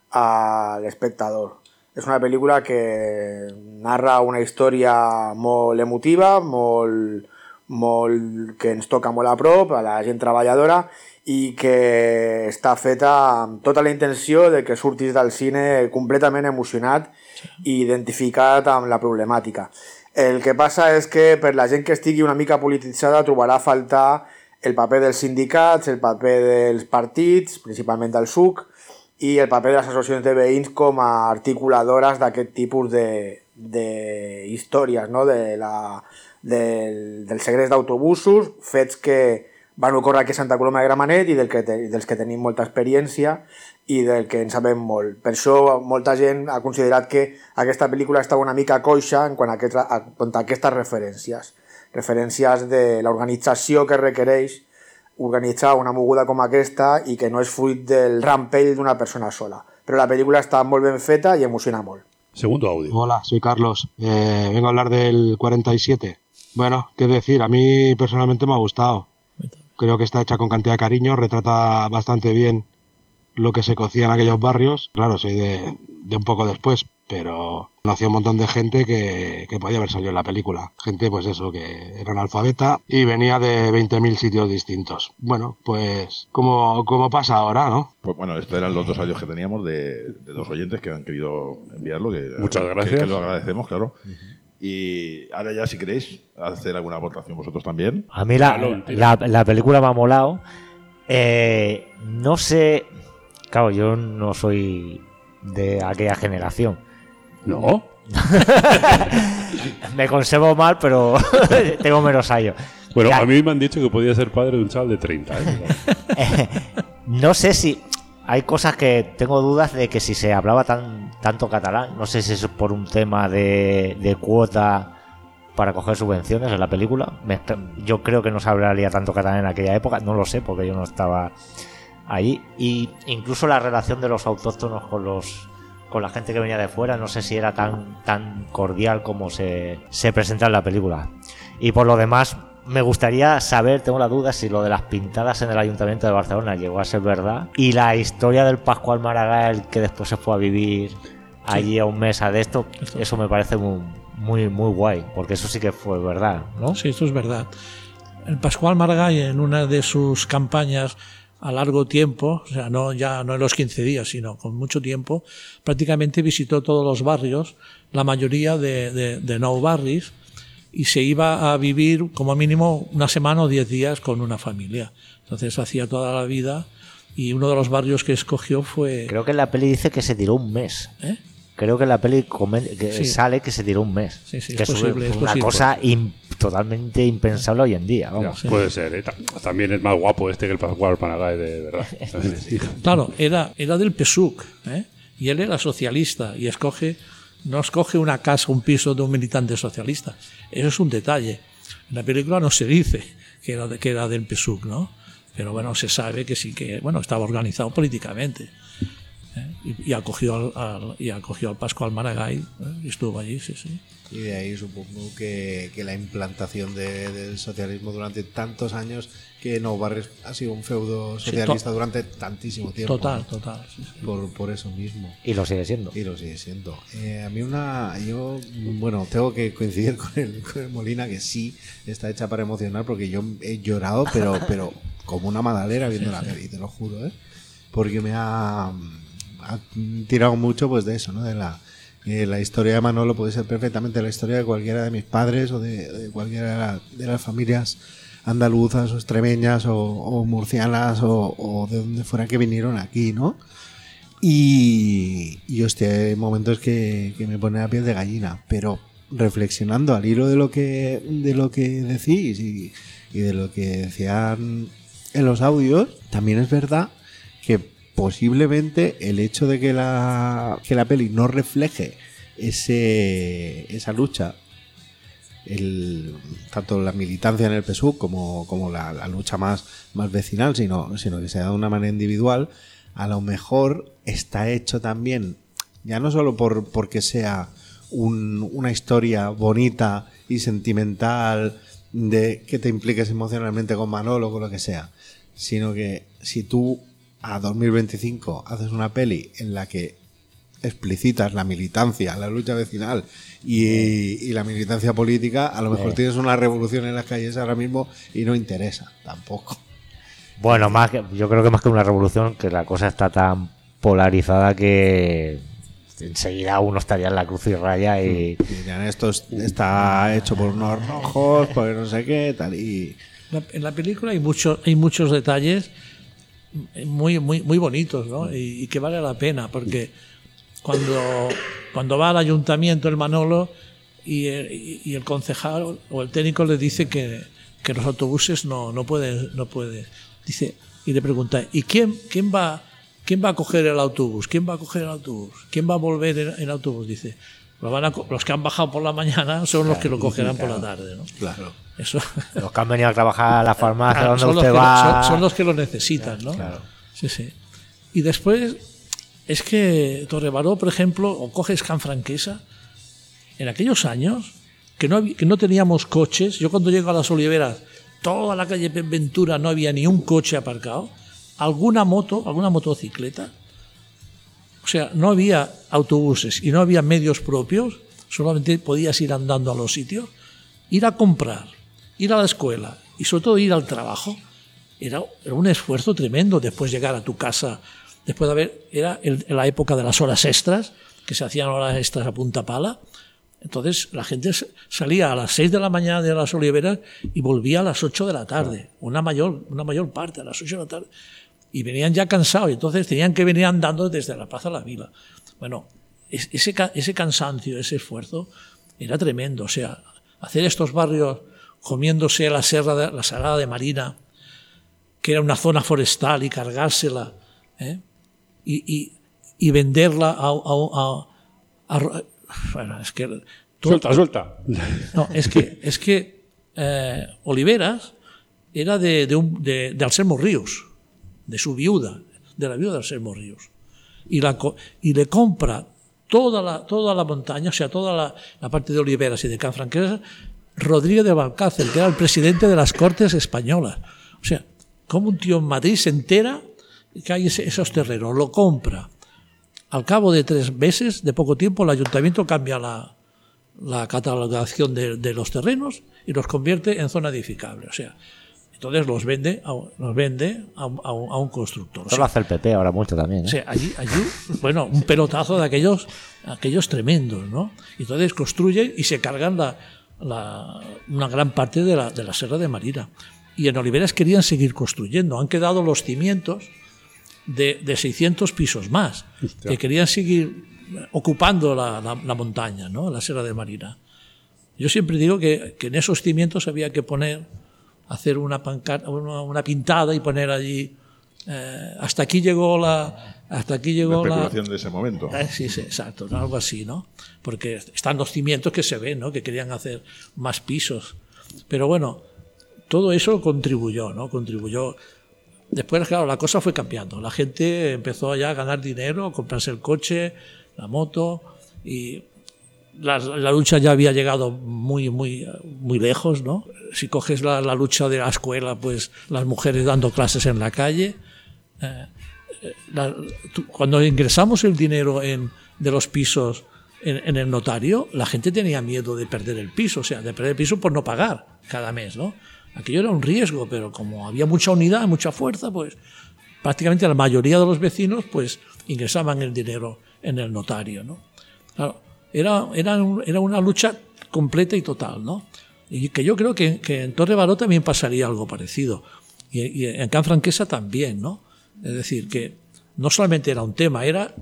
a l'espectador. És una pel·lícula que narra una història molt emotiva, molt, molt, que ens toca molt a prop, a la gent treballadora, i que està feta amb tota la intenció de que surtis del cine completament emocionat i identificat amb la problemàtica. El que passa és que per la gent que estigui una mica polititzada trobarà a faltar el paper dels sindicats, el paper dels partits, principalment del S U C, i el paper de les associacions de veïns com a articuladores d'aquest tipus de, de històries, no? de la, del, del segrest d'autobusos, fets que van ocórrer aquí a Santa Coloma de Gramenet i del que te, dels que tenim molta experiència i del que en sabem molt. Per això molta gent ha considerat que aquesta pel·lícula estava una mica coixa en quant a, aquest, a, quant a aquestes referències. Referències de l'organització que requereix organitzar una moguda com aquesta i que no és fruit del rampell d'una persona sola. Però la pel·lícula està molt ben feta i emociona molt. Segundo audio. Hola, soy Carlos. Eh, vengo a hablar del cuarenta y siete. Bueno, qué decir, a mí personalmente me ha gustado. Creo que está hecha con cantidad de cariño, retrata bastante bien lo que se cocía en aquellos barrios. Claro, soy de, de un poco después, pero conocí a un montón de gente que, que podía haber salido en la película. Gente, pues eso, que era analfabeta y venía de veinte mil sitios distintos. Bueno, pues como, como pasa ahora, ¿no? Pues bueno, estos eran los dos audios que teníamos de, de dos oyentes que han querido enviarlo. Que, Muchas gracias. Que, que lo agradecemos, claro. Uh-huh. Y ahora ya, si queréis hacer alguna aportación vosotros también. A mí la, la, la película me ha molado. Eh, no sé... Claro, yo no soy de aquella generación. ¿No? Me conservo mal, pero tengo menos años. Bueno, ya. A mí me han dicho que podía ser padre de un chaval de treinta. ¿eh? eh, no sé si... Hay cosas que tengo dudas de que si se hablaba tan tanto catalán, no sé si es por un tema de, de cuota para coger subvenciones en la película. Me, yo creo que no se hablaría tanto catalán en aquella época, no lo sé porque yo no estaba ahí. Y incluso la relación de los autóctonos con los con la gente que venía de fuera, no sé si era tan, tan cordial como se, se presenta en la película. Y por lo demás, me gustaría saber, tengo la duda, si lo de las pintadas en el Ayuntamiento de Barcelona llegó a ser verdad. Y la historia del Pascual Maragall, que después se fue a vivir allí sí. a un mes a de esto, eso me parece muy, muy, muy guay, porque eso sí que fue verdad, ¿no? Sí, esto es verdad. El Pascual Maragall, en una de sus campañas a largo tiempo, o sea, no ya no en los quince días, sino con mucho tiempo, prácticamente visitó todos los barrios, la mayoría de, de, de Nou Barris, y se iba a vivir como mínimo una semana o diez días con una familia. Entonces hacía toda la vida y uno de los barrios que escogió fue... Creo que en la peli dice que se tiró un mes. ¿Eh? Creo que en la peli que sí. sale que se tiró un mes. Sí, sí, que es posible. Es es una posible. cosa in, totalmente impensable hoy en día. Vamos. Ya, sí. Puede ser, ¿eh? También es más guapo este que el Pascual Maragall, de verdad. Claro, era, era del P S U C, ¿eh? Y él era socialista y escoge... No escoge una casa, un piso de un militante socialista. Eso es un detalle. En la película no se dice que era, de, que era del P S U C, ¿no? Pero bueno, se sabe que sí que, bueno, estaba organizado políticamente. ¿eh? y, y, acogió al, al, y acogió al Pascual Maragall, ¿eh? y estuvo allí, sí, sí. Y de ahí supongo que, que la implantación de, del socialismo durante tantos años, que Nou Barris ha sido un feudo socialista sí, to- durante tantísimo tiempo. Total, ¿no? total. Sí, sí. Por, por eso mismo. Y lo sigue siendo. Y lo sigue siendo. Eh, a mí una... Yo, bueno, tengo que coincidir con el, con el Molina, que sí está hecha para emocionar, porque yo he llorado, pero, pero como una madalera viendo sí, la peli, sí. te lo juro, ¿eh? Porque me ha, ha tirado mucho pues de eso, ¿no? De la... Eh, la historia de Manolo puede ser perfectamente la historia de cualquiera de mis padres o de, de cualquiera de, la, de las familias andaluzas o extremeñas o, o murcianas o, o de donde fuera que vinieron aquí, ¿no? Y, y hostia, hay momentos que, que me pone la piel de gallina, pero reflexionando al hilo de lo que, de lo que decís y, y de lo que decían en los audios, también es verdad que posiblemente el hecho de que la, que la peli no refleje ese, esa lucha, el, tanto la militancia en el P S U V como, como la, la lucha más, más vecinal, sino, sino que sea de una manera individual, a lo mejor está hecho también, ya no solo por porque sea un, una historia bonita y sentimental, de que te impliques emocionalmente con Manolo o con lo que sea, sino que si tú a dos mil veinticinco haces una peli en la que explicitas la militancia, la lucha vecinal y, y la militancia política, a lo mejor sí. tienes una revolución en las calles ahora mismo y no interesa tampoco. Bueno, más que, yo creo que más que una revolución, que la cosa está tan polarizada que enseguida uno estaría en la cruz y raya y... Dirían, esto está hecho por unos rojos, porque no sé qué, tal y... En la película hay, mucho, hay muchos detalles muy muy muy bonitos, ¿no? Y, y que vale la pena, porque cuando cuando va al ayuntamiento el Manolo y el, y el concejal o el técnico le dice que, que los autobuses no no pueden no puede dice y le pregunta ¿y quién quién va quién va a coger el autobús? ¿Quién va a coger el autobús? ¿Quién va a volver en el autobús? Dice lo van a, los que han bajado por la mañana son los que lo cogerán claro, por la tarde, ¿no? Claro. Eso. Los que han venido a trabajar a la farmacia donde son usted los va. Lo, son, son los que lo necesitan, ¿no? Claro. Sí, sí. Y después es que Torrebaró, por ejemplo, o coges Canfranquesa, en aquellos años que no, que no teníamos coches. Yo cuando llego a las Oliveras, toda la calle Ventura no había ni un coche aparcado, alguna moto, alguna motocicleta. O sea, no había autobuses y no había medios propios, solamente podías ir andando a los sitios, ir a comprar, ir a la escuela y sobre todo ir al trabajo. Era, era un esfuerzo tremendo después llegar a tu casa, después de haber, era el, la época de las horas extras, que se hacían horas extras a punta pala. Entonces la gente salía a las seis de la mañana de las Oliveras y volvía a las ocho de la tarde, una mayor, una mayor parte, a las ocho de la tarde. Y venían ya cansados, y entonces tenían que venir andando desde la Plaza de la Vila. Bueno, ese, ese cansancio, ese esfuerzo era tremendo. O sea, hacer estos barrios comiéndose la serra de, la Sagrada de Marina, que era una zona forestal, y cargársela, ¿eh? y, y, y venderla a... a, a, a bueno, es que... Todo, suelta, suelta. No, es que, es que eh, Oliveras era de, de, un, de, de Anselmo Ríos, de su viuda, de la viuda de Anselmo Ríos, y, la, y le compra toda la, toda la montaña, o sea, toda la, la parte de Oliveras y de Canfranquesa, Rodríguez de Valcárcel, que era el presidente de las Cortes Españolas. O sea, como un tío en Madrid se entera que hay ese, esos terrenos, lo compra. Al cabo de tres meses, de poco tiempo, el ayuntamiento cambia la, la catalogación de, de los terrenos y los convierte en zona edificable. O sea, entonces los vende a, los vende a, a, un, a un constructor. Eso lo hace el P P ahora mucho también, ¿eh? O sea, allí, allí, bueno, un pelotazo de aquellos, aquellos tremendos, ¿no? Y entonces construyen y se cargan la, la, una gran parte de la, de la Serra de Marina. Y en Oliveras querían seguir construyendo. Han quedado los cimientos de, de seiscientos pisos más, Hostia. que querían seguir ocupando la, la, la montaña, ¿no? La Serra de Marina. Yo siempre digo que, que en esos cimientos había que poner, hacer una, pancarta, una, una pintada y poner allí, eh, hasta aquí llegó la... Hasta aquí llegó la especulación la, de ese momento. Eh, sí, sí, exacto, ¿no? Algo así, ¿no? Porque están los cimientos que se ven, ¿no? Que querían hacer más pisos. Pero bueno, todo eso contribuyó, ¿no? Contribuyó. después, claro, la cosa fue cambiando. La gente empezó ya a ganar dinero, a comprarse el coche, la moto, y la, la lucha ya había llegado muy, muy, muy lejos, ¿no? Si coges la, la lucha de la escuela, pues las mujeres dando clases en la calle. Eh, la, tú, cuando ingresamos el dinero en, de los pisos en, en el notario, la gente tenía miedo de perder el piso, o sea, de perder el piso por no pagar cada mes, ¿no? Aquello era un riesgo, pero como había mucha unidad, mucha fuerza, pues prácticamente la mayoría de los vecinos pues ingresaban el dinero en el notario, ¿no? Claro, era, era, un, era una lucha completa y total, ¿no? Y que yo creo que, que en Torre Baró también pasaría algo parecido, y, y en Can Franquesa también, ¿no? Es decir, que no solamente era un tema, era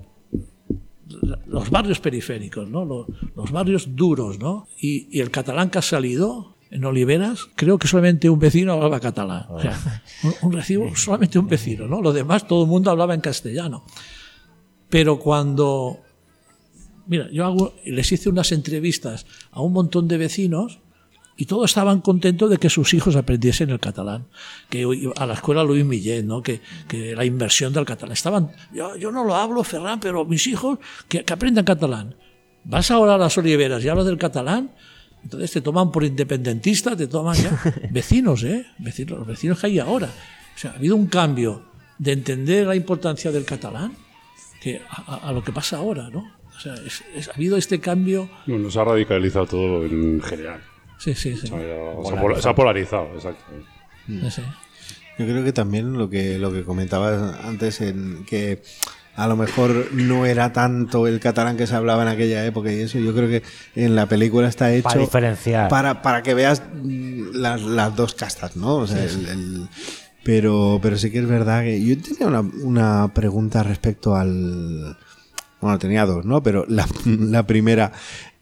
los barrios periféricos, ¿no? Los, los barrios duros, ¿no? Y, y el catalán que ha salido en Oliveras, creo que solamente un vecino hablaba catalán. O sea, un, un recibo, solamente un vecino, ¿no? Los demás, todo el mundo hablaba en castellano. Pero cuando... Mira, yo hago, les hice unas entrevistas a un montón de vecinos y todos estaban contentos de que sus hijos aprendiesen el catalán, que a la escuela Luis Millet, ¿no? que, que la inversión del catalán. Estaban, yo, yo no lo hablo, Ferran, pero mis hijos que, que aprendan catalán. Vas ahora a las Oliveras y hablas del catalán, entonces te toman por independentista, te toman ya vecinos, ¿eh? Vecinos, los vecinos que hay ahora. O sea, ha habido un cambio de entender la importancia del catalán que a, a lo que pasa ahora, ¿no? O sea, es, es, ha habido este cambio. Bueno, se ha radicalizado todo en general. Sí, sí, sí. Se ha, se ha polarizado, exacto. Sí, sí. Yo creo que también lo que lo que comentabas antes, en que a lo mejor no era tanto el catalán que se hablaba en aquella época y eso, yo creo que en la película está hecho para diferenciar, para, para que veas las, las dos castas, ¿no? O sea, sí, sí. El, el, pero, pero sí que es verdad que yo tenía una, una pregunta respecto al... Bueno, tenía dos, ¿no? Pero la, la primera,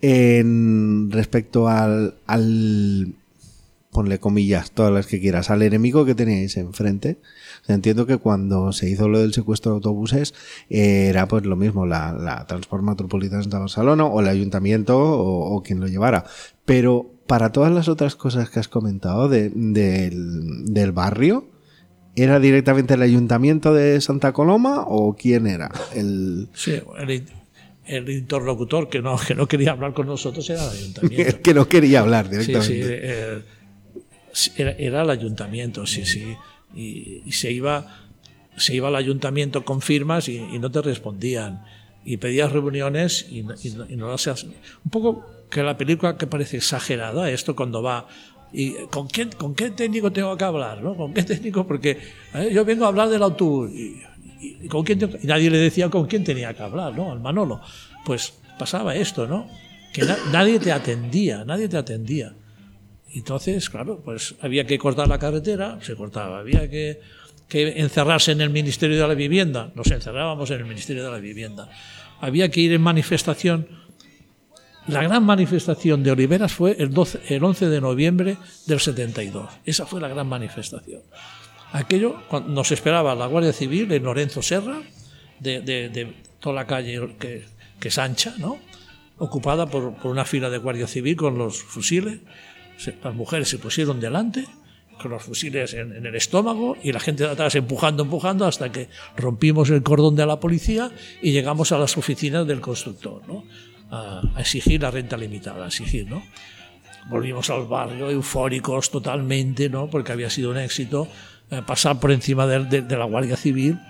en respecto al, al, ponle comillas, todas las que quieras, al enemigo que teníais enfrente. O sea, entiendo que cuando se hizo lo del secuestro de autobuses, eh, era pues lo mismo, la, la Transport Metropolitano de Barcelona o el ayuntamiento o, o quien lo llevara. Pero para todas las otras cosas que has comentado de, de, del, del barrio, ¿era directamente el ayuntamiento de Santa Coloma o quién era? El... Sí, el, el interlocutor que no, que no quería hablar con nosotros era el ayuntamiento. El que no quería hablar directamente. Sí, sí, eh, era, era el ayuntamiento, sí, sí. Y, y se iba se iba al ayuntamiento con firmas y, y no te respondían. Y pedías reuniones y, y, y no las hacías. Un poco que la película que parece exagerada, esto cuando va... ¿Y con quién, con qué técnico tengo que hablar? ¿No? ¿Con qué técnico? Porque ¿eh? yo vengo a hablar del autobús y, y, y, ¿con quién tengo? Y nadie le decía con quién tenía que hablar, ¿no? Al Manolo. Pues pasaba esto, ¿no? Que na, nadie te atendía, nadie te atendía. Entonces, claro, pues había que cortar la carretera, se cortaba. Había que, que encerrarse en el Ministerio de la Vivienda, nos encerrábamos en el Ministerio de la Vivienda. Había que ir en manifestación. La gran manifestación de Oliveras fue el, doce, el once de noviembre del setenta y dos. Esa fue la gran manifestación. Aquello, cuando nos esperaba la Guardia Civil en Lorenzo Serra, de, de, de toda la calle que, que es ancha, ¿no? Ocupada por, por una fila de Guardia Civil con los fusiles. Las mujeres se pusieron delante, con los fusiles en, en el estómago, y la gente de atrás empujando, empujando, hasta que rompimos el cordón de la policía y llegamos a las oficinas del constructor, ¿no? A, a exigir la renta limitada, a exigir, ¿no? Volvimos al barrio eufóricos totalmente, ¿no? Porque había sido un éxito eh, pasar por encima de, de, de la Guardia Civil.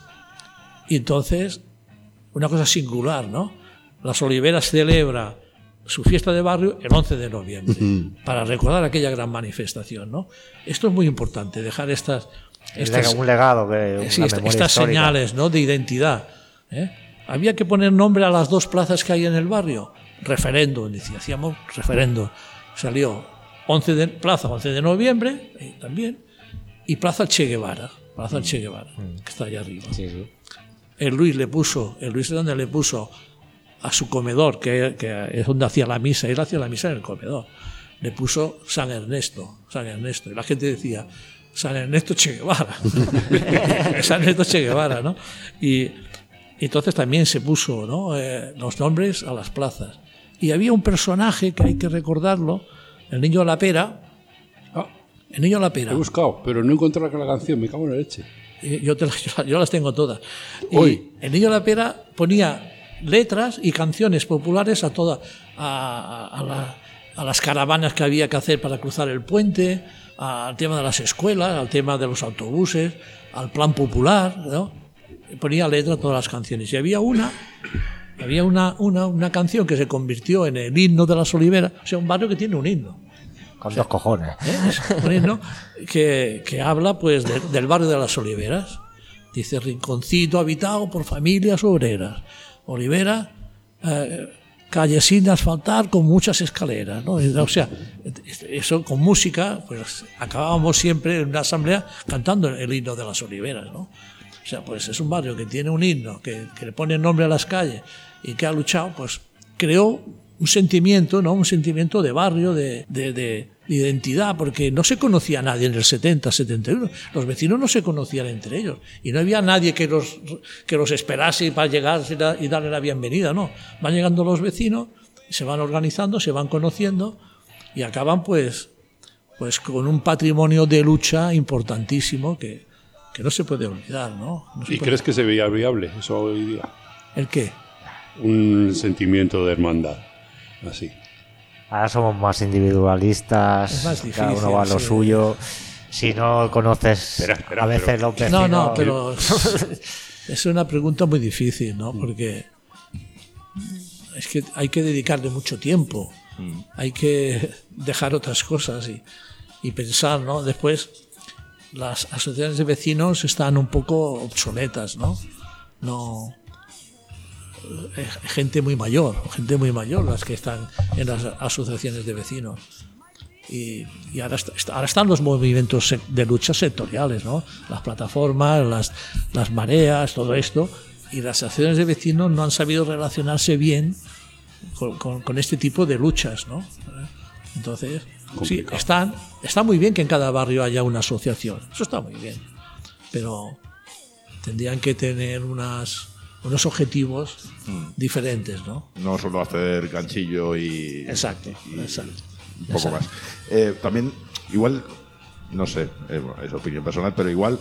Y entonces, una cosa singular, ¿no? Las Oliveras celebra su fiesta de barrio el once de noviembre, uh-huh, para recordar aquella gran manifestación, ¿no? Esto es muy importante, dejar estas... estas un legado, que, sí, esta, estas histórica. Señales, ¿no? De identidad, ¿eh? Había que poner nombre a las dos plazas que hay en el barrio. Referendo, decíamos referendo. Salió once de, Plaza once de noviembre, eh, también, y Plaza Che Guevara, Plaza Che Guevara, que está allá arriba. Sí, sí. El Luis le puso, el Luis Hernández le puso a su comedor, que, que es donde hacía la misa, él hacía la misa en el comedor, le puso San Ernesto, San Ernesto, y la gente decía San Ernesto Che Guevara, San Ernesto Che Guevara, ¿no? Y entonces también se puso, ¿no? eh, los nombres a las plazas. Y había un personaje que hay que recordarlo, el Niño de la Pera. Ah, el Niño de la Pera. He buscado, pero no he encontrado la canción, me cago en la leche. Yo, te, yo las tengo todas. Y Uy. El Niño de la Pera ponía letras y canciones populares a toda a, a, la, a las caravanas que había que hacer para cruzar el puente, al tema de las escuelas, al tema de los autobuses, al plan popular, ¿no? Ponía letra a todas las canciones. Y había una había una, una, una canción que se convirtió en el himno de las Oliveras, o sea, un barrio que tiene un himno. Con o sea, dos cojones. ¿eh? Un himno que, que habla pues de, del barrio de las Oliveras. Dice, rinconcito habitado por familias obreras. Olivera, eh, calle sin asfaltar con muchas escaleras, ¿no? O sea, eso con música, pues acabábamos siempre en una asamblea cantando el himno de las Oliveras, ¿no? O sea, pues es un barrio que tiene un himno, que, que le pone nombre a las calles y que ha luchado, pues creó un sentimiento, ¿no? Un sentimiento de barrio, de, de, de identidad, porque no se conocía a nadie en el setenta, setenta y uno. Los vecinos no se conocían entre ellos y no había nadie que los, que los esperase para llegar y darle la bienvenida, no. Van llegando los vecinos, se van organizando, se van conociendo y acaban pues, pues con un patrimonio de lucha importantísimo que, que no se puede olvidar, ¿no? No se ¿Y puede... crees que se veía viable eso hoy día? ¿El qué? Un sentimiento de hermandad, así. Ahora somos más individualistas, es más difícil, cada uno va a lo sí. suyo. Si no conoces espera, espera, a veces pero... los vecinos... No, no, pero es una pregunta muy difícil, ¿no? Porque es que hay que dedicarle mucho tiempo, mm. hay que dejar otras cosas y, y pensar, ¿no? Después, las asociaciones de vecinos están un poco obsoletas, ¿no? No... gente muy mayor, gente muy mayor las que están en las asociaciones de vecinos y, y ahora, está, ahora están los movimientos de lucha sectoriales, ¿no? Las plataformas, las, las mareas, todo esto, y las asociaciones de vecinos no han sabido relacionarse bien con, con, con este tipo de luchas, ¿no? Entonces, sí, están, está muy bien que en cada barrio haya una asociación, eso está muy bien, pero tendrían que tener unas unos objetivos mm. diferentes, ¿no? No solo hacer ganchillo y... Exacto, y exacto. Un poco exacto. más. Eh, también, igual, no sé, eh, es opinión personal, pero igual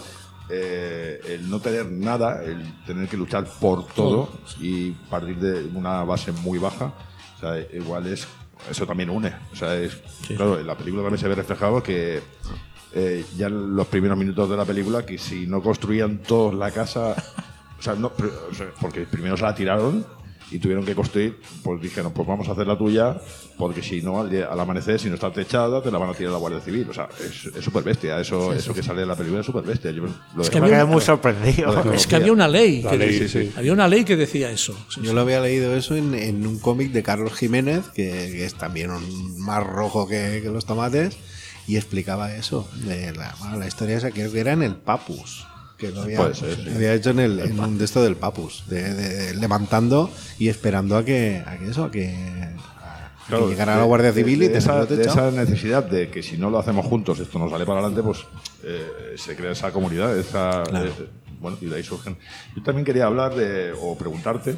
eh, el no tener nada, el tener que luchar por todo, todo sí. y partir de una base muy baja, o sea, igual es... Eso también une. O sea, es, sí. claro, en la película también se ve reflejado que eh, ya en los primeros minutos de la película, que si no construían todos la casa... O sea, no, o sea, porque primero se la tiraron y tuvieron que construir, pues dijeron, pues vamos a hacer la tuya, porque si no, al, al amanecer, si no está techada, te la van a tirar la Guardia Civil. O sea, es súper bestia. Eso, sí, eso sí, que sale de la película es súper bestia. Yo lo es que me quedé muy sorprendido. Es que había una ley. La que ley decía, sí, sí. Había una ley que decía eso. Sí, Yo sí. lo había leído eso en, en un cómic de Carlos Jiménez, que, que es también un más rojo que, que los tomates, y explicaba eso. De la, bueno, la historia esa, creo que era en el Papus. Que lo había, ser, sí. había hecho en, el, en un de esto del Papus, de, de, de, levantando y esperando a que, a que eso, a que, a claro, que llegara de, la Guardia Civil de, y te de esa, de esa necesidad de que si no lo hacemos juntos esto no sale para adelante, pues eh, se crea esa comunidad, esa, claro. eh, bueno, y de ahí surgen. Yo también quería hablar de, o preguntarte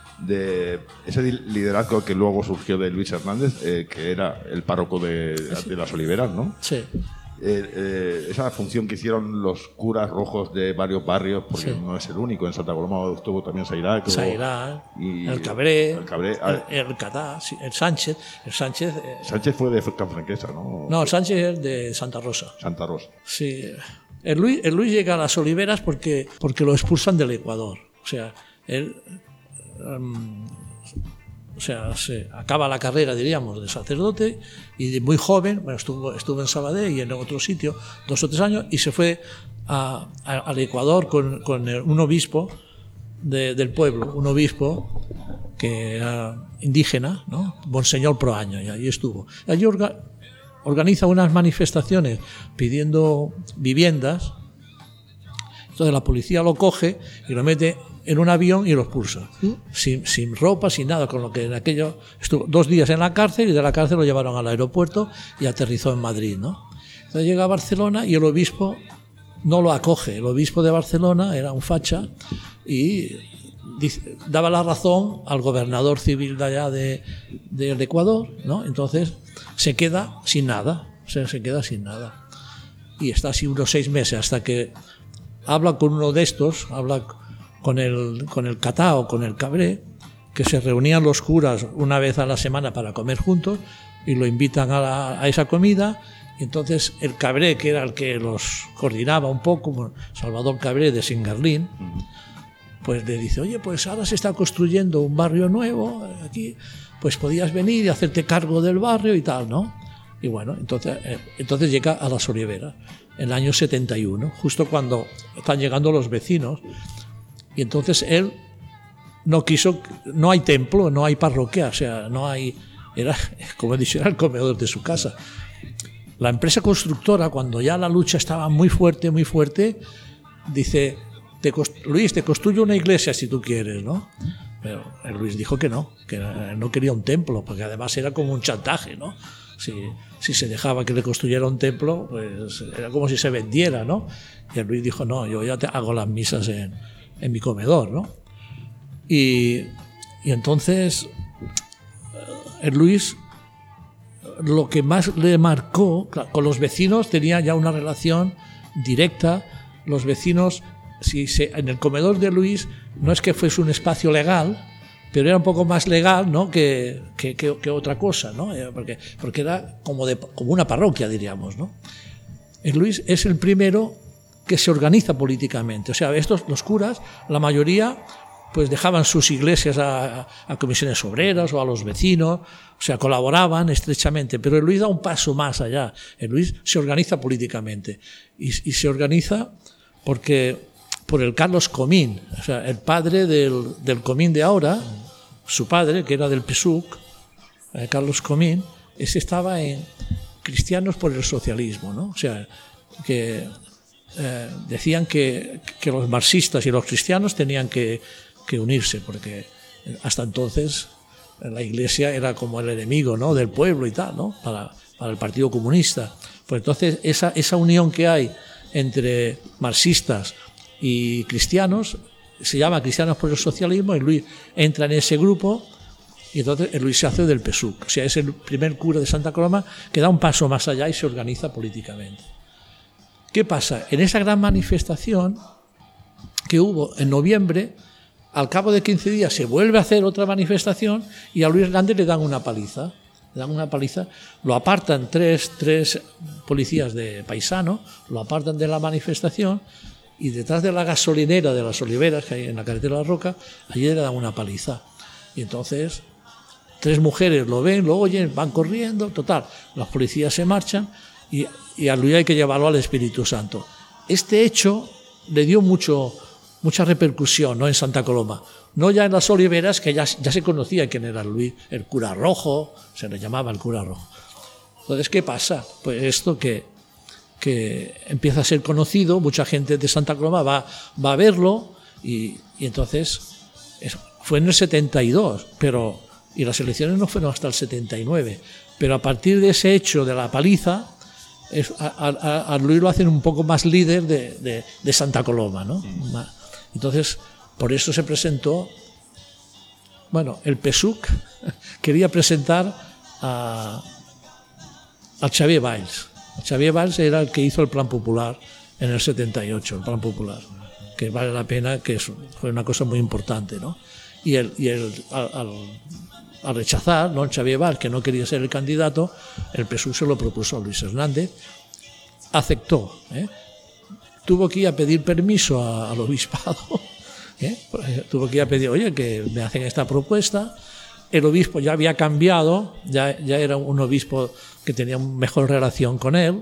de ese liderazgo que luego surgió de Luis Hernández, eh, que era el párroco de, de las Oliveras, ¿no? Sí. Eh, eh, esa función que hicieron los curas rojos de varios barrios, porque sí. no es el único, en Santa Coloma estuvo también Sairá, Sairá, y el Cabré, el, Cabré, el, el Catá, el Sánchez, el Sánchez. Eh, Sánchez fue de Canfranquesa, ¿no? No, el Sánchez es de Santa Rosa. Santa Rosa. Sí, el Luis, el Luis llega a las Oliveras porque porque lo expulsan del Ecuador, o sea, él um, O sea, se acaba la carrera, diríamos, de sacerdote y de muy joven, bueno, estuvo, estuvo en Sabadell y en otro sitio, dos o tres años, y se fue a, a, al Ecuador con, con un obispo de, del pueblo, un obispo que era indígena, ¿no? Monseñor Proaño, y allí estuvo. Allí orga, organiza unas manifestaciones pidiendo viviendas, entonces la policía lo coge y lo mete en un avión y lo expulsa, sin, sin ropa, sin nada, con lo que en aquello estuvo dos días en la cárcel y de la cárcel lo llevaron al aeropuerto y aterrizó en Madrid, ¿no? Entonces llega a Barcelona y el obispo no lo acoge. El obispo de Barcelona era un facha y dice, daba la razón al gobernador civil de allá de, del Ecuador, ¿no? Entonces se queda sin nada, o sea, se queda sin nada y está así unos seis meses hasta que habla con uno de estos, habla con el, con el Catá o con el Cabré, que se reunían los curas una vez a la semana para comer juntos y lo invitan a, la, a esa comida. Y entonces el Cabré, que era el que los coordinaba un poco, Salvador Cabré de Singarlín, pues le dice, oye, pues ahora se está construyendo un barrio nuevo aquí, pues podías venir y hacerte cargo del barrio y tal, ¿no? Y bueno, entonces, eh, entonces llega a las Oliveras, en el año setenta y uno, justo cuando están llegando los vecinos, y entonces él no quiso, no hay templo, no hay parroquia, o sea, no hay, era, como he dicho, era el comedor de su casa. La empresa constructora, cuando ya la lucha estaba muy fuerte, muy fuerte, dice, te Luis, te construyo una iglesia si tú quieres, ¿no? Pero Luis dijo que no, que no quería un templo, porque además era como un chantaje, ¿no? Si, si se dejaba que le construyera un templo, pues era como si se vendiera, ¿no? Y Luis dijo, no, yo ya te hago las misas en, en mi comedor, ¿no? Y, y entonces, el Luis, lo que más le marcó, con los vecinos tenía ya una relación directa. Los vecinos, si se, en el comedor de Luis, no es que fuese un espacio legal, pero era un poco más legal, ¿no? que, que, que, que otra cosa, ¿no? Porque, porque era como, de, como una parroquia, diríamos, ¿no? El Luis es el primero que se organiza políticamente. O sea, estos, los curas, la mayoría, pues dejaban sus iglesias a, a comisiones obreras o a los vecinos, o sea, colaboraban estrechamente, pero el Luis da un paso más allá. El Luis se organiza políticamente y, y se organiza porque por el Carlos Comín, o sea, el padre del, del Comín de ahora, su padre, que era del P S U C, eh, Carlos Comín, ese estaba en Cristianos por el Socialismo, ¿no? O sea, que eh, decían que, que los marxistas y los cristianos tenían que que unirse, porque hasta entonces la Iglesia era como el enemigo, ¿no? del pueblo y tal, ¿no? para, para el Partido Comunista. Pues entonces esa, esa unión que hay entre marxistas y cristianos se llama Cristianos por el Socialismo, y Luis entra en ese grupo y entonces el Luis se hace del P S U C. O sea, es el primer cura de Santa Coloma que da un paso más allá y se organiza políticamente. ¿Qué pasa? En esa gran manifestación que hubo en noviembre, al cabo de quince días se vuelve a hacer otra manifestación y a Luis Hernández le dan una paliza. Le dan una paliza, lo apartan tres, tres policías de paisano, lo apartan de la manifestación y detrás de la gasolinera de las Oliveras, que hay en la carretera de la Roca, allí le dan una paliza. Y entonces tres mujeres lo ven, lo oyen, van corriendo, total, los policías se marchan y, y a Luis hay que llevarlo al Espíritu Santo. Este hecho le dio mucho... mucha repercusión, ¿no? en Santa Coloma, no ya en las Oliveras, que ya, ya se conocía quién era Luis, el cura rojo, se le llamaba el cura rojo. Entonces, ¿qué pasa? Pues esto que, que empieza a ser conocido, mucha gente de Santa Coloma va, va a verlo, y, y entonces eso, fue en el setenta y dos, pero, y las elecciones no fueron hasta el setenta y nueve, pero a partir de ese hecho de la paliza, es, a, a, a Luis lo hacen un poco más líder de, de, de Santa Coloma, ¿no? Mm. Entonces, por eso se presentó, bueno, el P S U C quería presentar a, a Xavier Valls. Xavier Valls era el que hizo el Plan Popular en el setenta y ocho, el Plan Popular, que vale la pena, que es, fue una cosa muy importante, ¿no? Y, el, y el, al, al, al rechazar, ¿no? Xavier Valls, que no quería ser el candidato, el P S U C se lo propuso a Luis Hernández, aceptó, ¿eh? Tuvo que ir a pedir permiso a, al obispado, ¿eh? tuvo que ir a pedir, oye, que me hacen esta propuesta. El obispo ya había cambiado, ya, ya era un obispo que tenía mejor relación con él,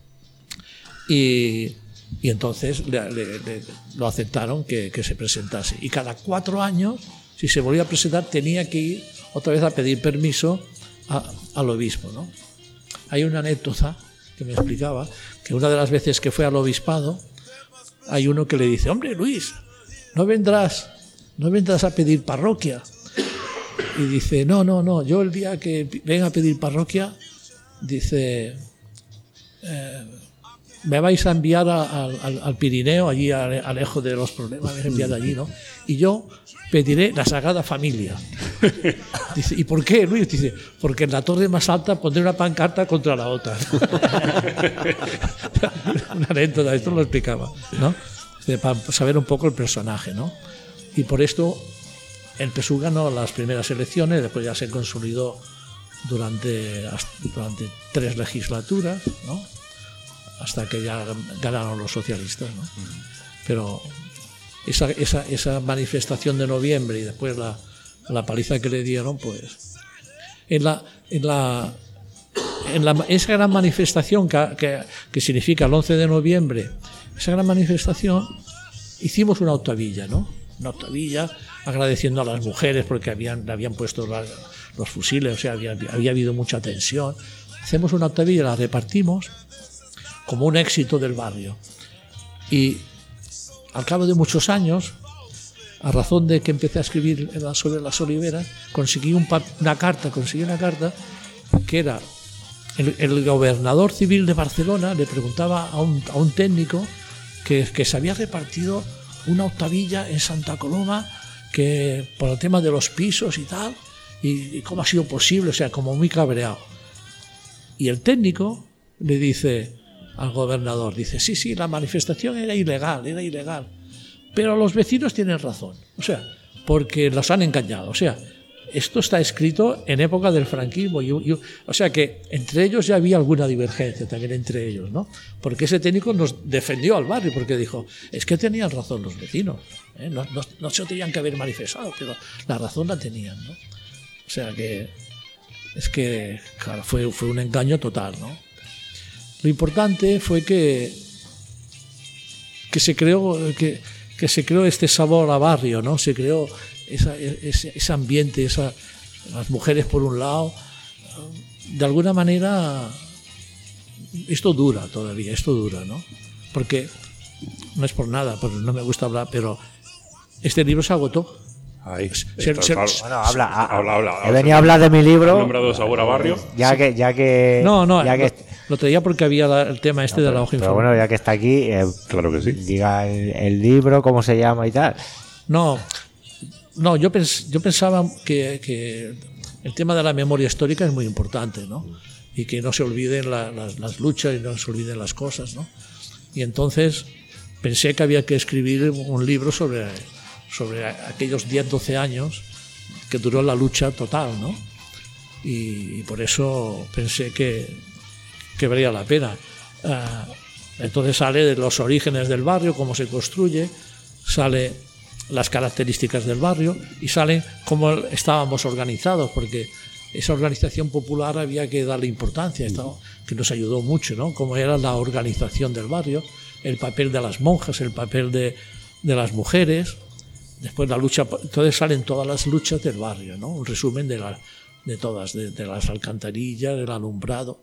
y, y entonces le, le, le, lo aceptaron que, que se presentase. Y cada cuatro años, si se volvía a presentar, tenía que ir otra vez a pedir permiso a, al obispo, ¿no? Hay una anécdota que me explicaba que una de las veces que fue al obispado, hay uno que le dice, hombre, Luis, no vendrás, no vendrás a pedir parroquia. Y dice, no, no, no, yo el día que venga a pedir parroquia, dice, eh, me vais a enviar a, a, al, al Pirineo, allí a, a lejos de los problemas, me vais a enviar allí, ¿no? Y yo pediré la Sagrada Familia. Dice, ¿y por qué, Luis? Dice, porque en la torre más alta pondré una pancarta contra la OTAN. Una anécdota, esto lo explicaba, ¿no? para saber un poco el personaje, ¿no? Y por esto el P S U V ganó las primeras elecciones, después ya se consolidó durante, durante tres legislaturas, ¿no? Hasta que ya ganaron los socialistas, ¿no? Pero esa, esa, esa manifestación de noviembre y después la, la paliza que le dieron, pues en la, en la, en la esa gran manifestación que, que, que significa el once de noviembre, esa gran manifestación, hicimos una octavilla, ¿no? Una octavilla agradeciendo a las mujeres porque habían, le habían puesto la, los fusiles, o sea, había, había habido mucha tensión. Hacemos una octavilla, la repartimos como un éxito del barrio. Y al cabo de muchos años, a razón de que empecé a escribir sobre las oliveras, conseguí un, una carta, conseguí una carta que era el, el gobernador civil de Barcelona le preguntaba a un, a un técnico que, que se había repartido una octavilla en Santa Coloma que por el tema de los pisos y tal, y, y cómo ha sido posible, o sea, como muy cabreado. Y el técnico le dice al gobernador, dice, sí, sí, la manifestación era ilegal, era ilegal, pero los vecinos tienen razón, o sea, porque los han engañado, o sea, esto está escrito en época del franquismo, y, y, o sea que entre ellos ya había alguna divergencia también entre ellos, ¿no? Porque ese técnico nos defendió al barrio, porque dijo, es que tenían razón los vecinos, ¿eh? no, no, no se tenían que haber manifestado, pero la razón la tenían, ¿no? O sea que es que claro, fue, fue un engaño total, ¿no? Lo importante fue que, que, se creó, que, que se creó este sabor a barrio, ¿no? Se creó esa, ese, ese ambiente, esa, las mujeres por un lado. De alguna manera, esto dura todavía, esto dura, ¿no? Porque, no es por nada, porque no me gusta hablar, pero este libro se agotó. Ahí, se, está, se, claro. se, Bueno, habla, habla, habla, he venido a hablar de mi libro. ¿Has nombrado Sabor a Barrio? Ya que, ya que, no, no, ya lo, que, lo traía porque había la, el tema este no, de pero, la hoja pero informativa. bueno, ya que está aquí, eh, claro que sí. Diga el, el libro, cómo se llama y tal. No, no, yo, pens, yo pensaba que, que el tema de la memoria histórica es muy importante, ¿no? Y que no se olviden la, las, las luchas y no se olviden las cosas, ¿no? Y entonces pensé que había que escribir un libro sobre, sobre aquellos diez, doce años que duró la lucha total, ¿no? Y, y por eso pensé que, que valía la pena. Uh, entonces sale de los orígenes del barrio, cómo se construye, sale las características del barrio y sale cómo estábamos organizados, porque esa organización popular había que darle importancia, esto, que nos ayudó mucho, ¿no? Cómo era la organización del barrio, el papel de las monjas, el papel de, de las mujeres. Después la lucha, entonces salen todas las luchas del barrio, ¿no? Un resumen de, la, de todas, de, de las alcantarillas, del alumbrado,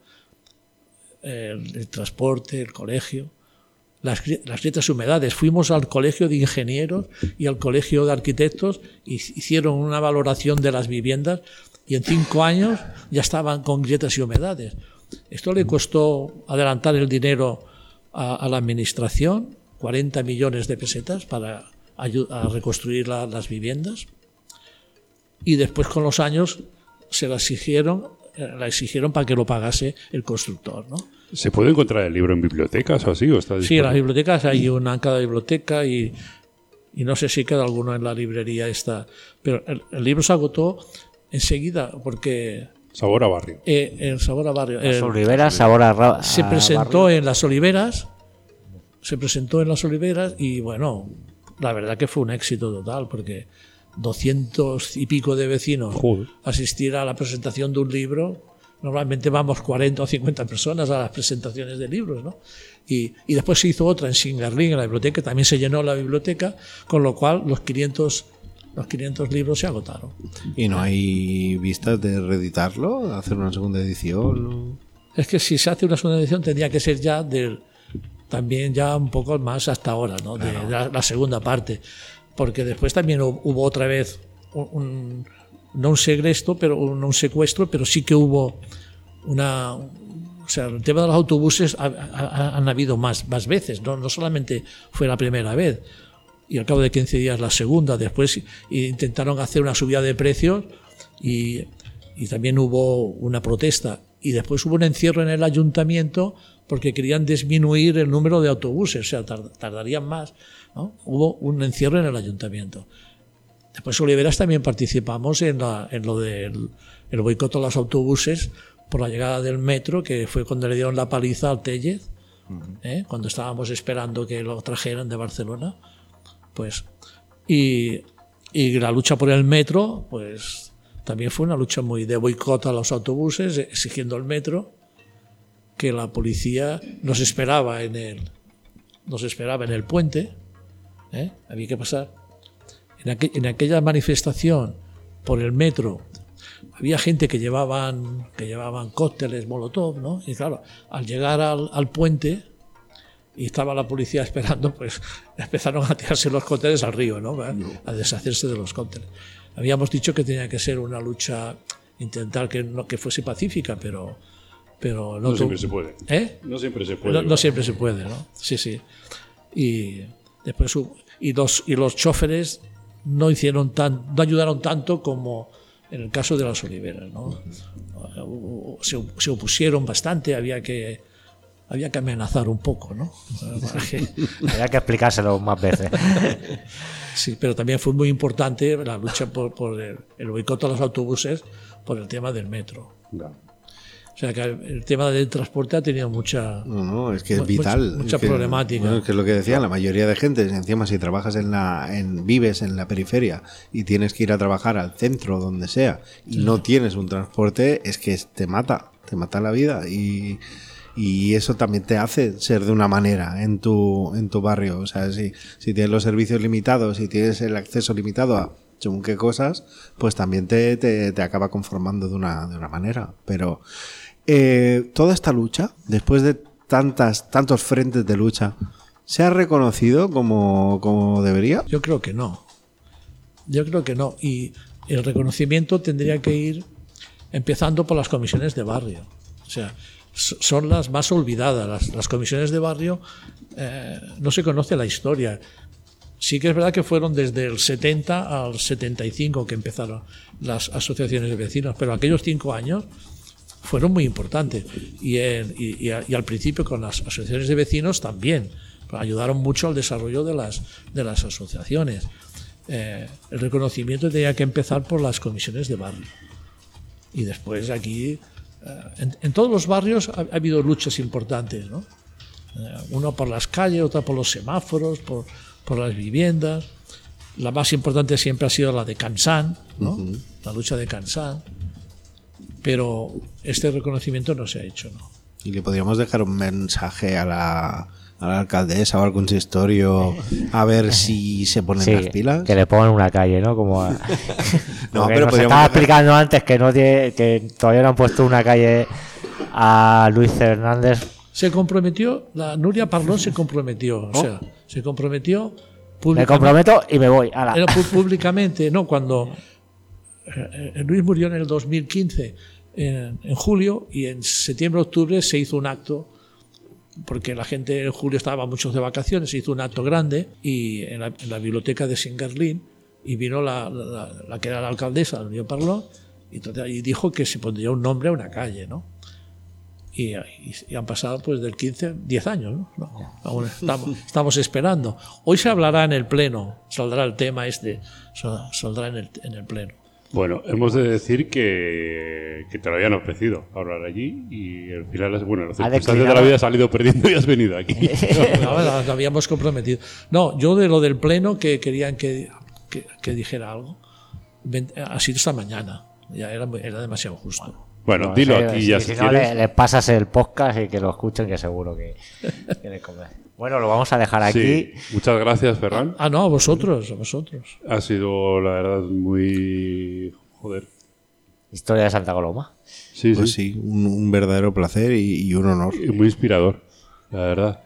el, el transporte, el colegio, las, las grietas y humedades. Fuimos al colegio de ingenieros y al colegio de arquitectos y hicieron una valoración de las viviendas y en cinco años ya estaban con grietas y humedades. Esto le costó adelantar el dinero a, a la administración, cuarenta millones de pesetas para a reconstruir la, las viviendas, y después con los años se la exigieron, la exigieron para que lo pagase el constructor, ¿no? ¿Se puede encontrar el libro en bibliotecas o así? ¿O está sí, en las bibliotecas hay una en cada biblioteca y, y no sé si queda alguno en la librería esta, pero el, el libro se agotó enseguida porque Sabor a Barrio. Eh, el Sabor a Barrio. Las el, oliveras, Sabor a, a se presentó barrio. en las oliveras, se presentó en las oliveras y bueno, la verdad que fue un éxito total porque doscientos y pico de vecinos Joder. asistir a la presentación de un libro. Normalmente vamos cuarenta o cincuenta personas a las presentaciones de libros, ¿no? Y, y después se hizo otra en Singarlín, en la biblioteca, también se llenó la biblioteca, con lo cual los quinientos, los quinientos libros se agotaron. ¿Y no hay vistas de reeditarlo, hacer una segunda edición? ¿No? Es que si se hace una segunda edición tendría que ser ya del, también ya un poco más hasta ahora, ¿no? De, de la, la segunda parte, porque después también hubo otra vez un, un no un secuestro, pero no un secuestro, pero sí que hubo una, o sea, el tema de los autobuses ha, ha, han habido más, más veces, no, no solamente fue la primera vez, y al cabo de quince días la segunda, después intentaron hacer una subida de precios y, y también hubo una protesta y después hubo un encierro en el ayuntamiento porque querían disminuir el número de autobuses, o sea, tardarían más, ¿no? Hubo un encierro en el ayuntamiento. Después Oliveras también participamos en, la, en lo del el boicot a los autobuses por la llegada del metro, que fue cuando le dieron la paliza al Tellez, ¿eh? Cuando estábamos esperando que lo trajeran de Barcelona. Pues, y, y la lucha por el metro, pues también fue una lucha muy de boicot a los autobuses, exigiendo el metro, que la policía nos esperaba en el, nos esperaba en el puente, ¿eh? Había que pasar. En, aqu en aquella manifestación por el metro había gente que llevaban, que llevaban cócteles Molotov, ¿no? Y claro, al llegar al, al puente y estaba la policía esperando, pues empezaron a tirarse los cócteles al río, ¿no? A deshacerse de los cócteles. Habíamos dicho que tenía que ser una lucha, intentar que no que fuese pacífica, pero pero no, no siempre se puede. ¿Eh? No siempre se puede. No, no siempre se puede, ¿no? Sí, sí. Y después y los y los choferes no hicieron tan, no ayudaron tanto como en el caso de las Oliveras, ¿no? Se, se opusieron bastante, había que había que amenazar un poco, ¿no? Había que explicárselo más veces. Sí, pero también fue muy importante la lucha por, por el, el boicot a los autobuses por el tema del metro. No. O sea que el tema del transporte ha tenido mucha... No, no, es que es mucha, vital. Mucha es que, problemática. Bueno, es que es lo que decía, la mayoría de gente, encima si trabajas en la, en, vives en la periferia y tienes que ir a trabajar al centro, donde sea, y sí. no tienes un transporte, es que te mata, te mata la vida. Y, y eso también te hace ser de una manera en tu, en tu barrio. O sea, si, si tienes los servicios limitados, si tienes el acceso limitado a según qué cosas, pues también te, te, te acaba conformando de una, de una manera. Pero... Eh, toda esta lucha, después de tantas, tantos frentes de lucha, ¿se ha reconocido como, como debería? Yo creo que no. Yo creo que no. Y el reconocimiento tendría que ir empezando por las comisiones de barrio. O sea, son las más olvidadas. Las, las comisiones de barrio eh, no se conoce la historia. Sí que es verdad que fueron desde el setenta al setenta y cinco que empezaron las asociaciones de vecinos, pero aquellos cinco años fueron muy importantes y, en, y, y, a, y al principio con las asociaciones de vecinos también ayudaron mucho al desarrollo de las, de las asociaciones. Eh, el reconocimiento tenía que empezar por las comisiones de barrio y después aquí eh, en, en todos los barrios ha, ha habido luchas importantes, ¿no? Eh, uno por las calles, otra por los semáforos, por, por las viviendas. La más importante siempre ha sido la de Cansan, ¿no? Uh-huh. La lucha de Cansan. Pero este reconocimiento no se ha hecho, ¿no? Y le podríamos dejar un mensaje a la, a la alcaldesa o al consistorio a ver si se ponen sí, las pilas. Que le pongan una calle, ¿no? Como a... no, pero nos estaba dejar... explicando antes que no tiene, que todavía no han puesto una calle a Luis Fernández. Se comprometió, la Nuria Parlón se comprometió, ¿Oh? o sea, se comprometió públicamente. Me comprometo y me voy. Ala. Era públicamente, no, cuando Luis murió en el dos mil quince. En, en julio y en septiembre-octubre se hizo un acto porque la gente en julio estaba muchos de vacaciones, se hizo un acto grande y en la, en la biblioteca de Saint-Gerlin y vino la, la, la que era la alcaldesa, la Nuria Parlón, y, y dijo que se pondría un nombre a una calle, ¿no? Y, y, y han pasado pues del quince, diez años, ¿no? no aún estamos, estamos esperando. Hoy se hablará en el pleno, saldrá el tema este, saldrá en el, en el pleno. Bueno, hemos de decir que, que te lo habían ofrecido hablar allí y al final, bueno, las circunstancias de la vida has salido perdiendo y has venido aquí. No, no, lo habíamos comprometido. No, yo de lo del pleno que querían que, que, que dijera algo, ha sido esta mañana, ya era, era demasiado justo. Bueno, no, dilo aquí si, ya si, si no quieres. le, le pasas el podcast y que lo escuchen, que seguro que, que les convence. Bueno, lo vamos a dejar aquí. Sí, muchas gracias, Ferran. Ah, no, a vosotros, a vosotros. Ha sido, la verdad, muy... Joder. Historia de Santa Coloma. Sí, pues sí. sí, un, un verdadero placer y, y un honor. Y muy inspirador, la verdad.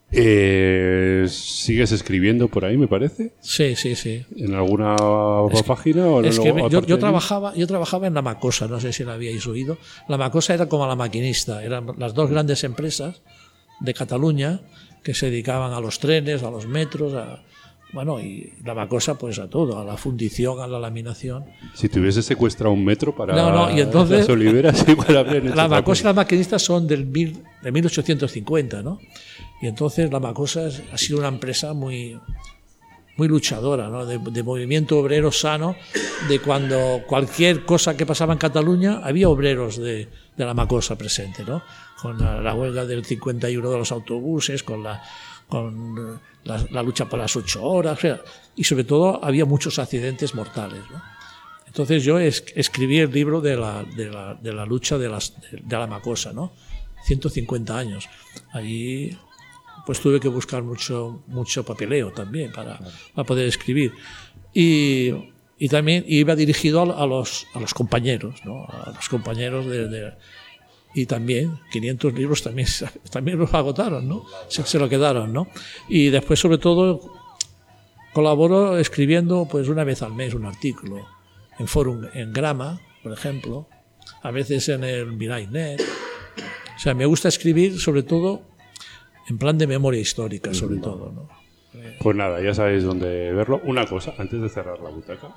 Eh, ¿Sigues escribiendo por ahí, me parece? Sí, sí, sí. ¿En alguna es que, página? O en es que lo, yo, yo, trabajaba, yo trabajaba en La Macosa, no sé si la habíais oído. La Macosa era como La Maquinista, eran las dos grandes empresas de Cataluña que se dedicaban a los trenes, a los metros, a, bueno, y la macosa pues a todo, a la fundición, a la laminación. Si te hubiese secuestrado un metro para no, no, y entonces, las oliveras, igual habrían hecho la macosa cosa. y las maquinistas son del mil, de mil ochocientos cincuenta, ¿no? Y entonces la macosa es, ha sido una empresa muy, muy luchadora, ¿no? De, de movimiento obrero sano, de cuando cualquier cosa que pasaba en Cataluña había obreros de, de la macosa presente, ¿no? Con la, la huelga del cincuenta y uno de los autobuses, con la con la, la lucha por las ocho horas, o sea, y sobre todo había muchos accidentes mortales, ¿no? Entonces yo es, escribí el libro de la, de la, de la lucha de, las, de, de la macosa, ¿no? ciento cincuenta años. Allí pues tuve que buscar mucho, mucho papeleo también para, para poder escribir. Y, y también iba dirigido a, a, los, a los compañeros, ¿no? A los compañeros de... de y también quinientos libros también, también los agotaron, ¿no? Se, se lo quedaron, ¿no? Y después, sobre todo, colaboro escribiendo pues una vez al mes un artículo en Forum, en Grama, por ejemplo, a veces en el Mirai.net. O sea, me gusta escribir sobre todo en plan de memoria histórica, sobre todo, ¿no? Pues nada, ya sabéis dónde verlo. Una cosa, antes de cerrar la butaca,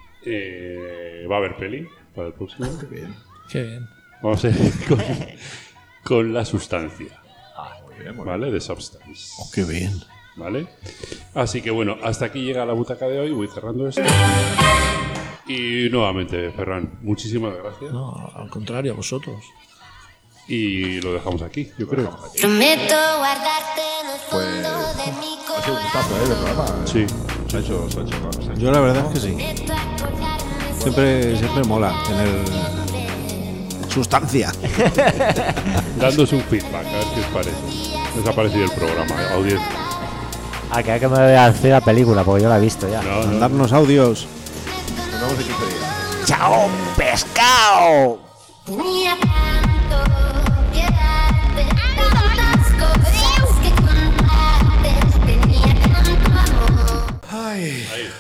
eh, va a haber peli para el próximo. Qué bien. Qué bien. Vamos a ir con, con La Sustancia. Ah, muy bien, muy ¿Vale? bien. De Substance. Oh, qué bien. ¿Vale? Así que bueno, hasta aquí llega la butaca de hoy. Voy cerrando esto. Y nuevamente, Ferran, muchísimas gracias. No, al contrario, a vosotros. Y lo dejamos aquí, yo creo. Prometo guardarte en el Pues fondo de mi ha sido un gustazo, ¿eh? De programa. Sí. Se ha hecho, se ha hecho, se ha hecho. Yo la verdad es que sí. Siempre, siempre mola tener sustancia. Dándos un feedback, a ver qué os parece. ¿Qué os ha parecido el programa, audiencia? Ah, que hay que me voy a hacer la película, porque yo la he visto ya. No, no. Mandarnos audios. Nos vemos en quince días. ¡Chao, pescado! Mía.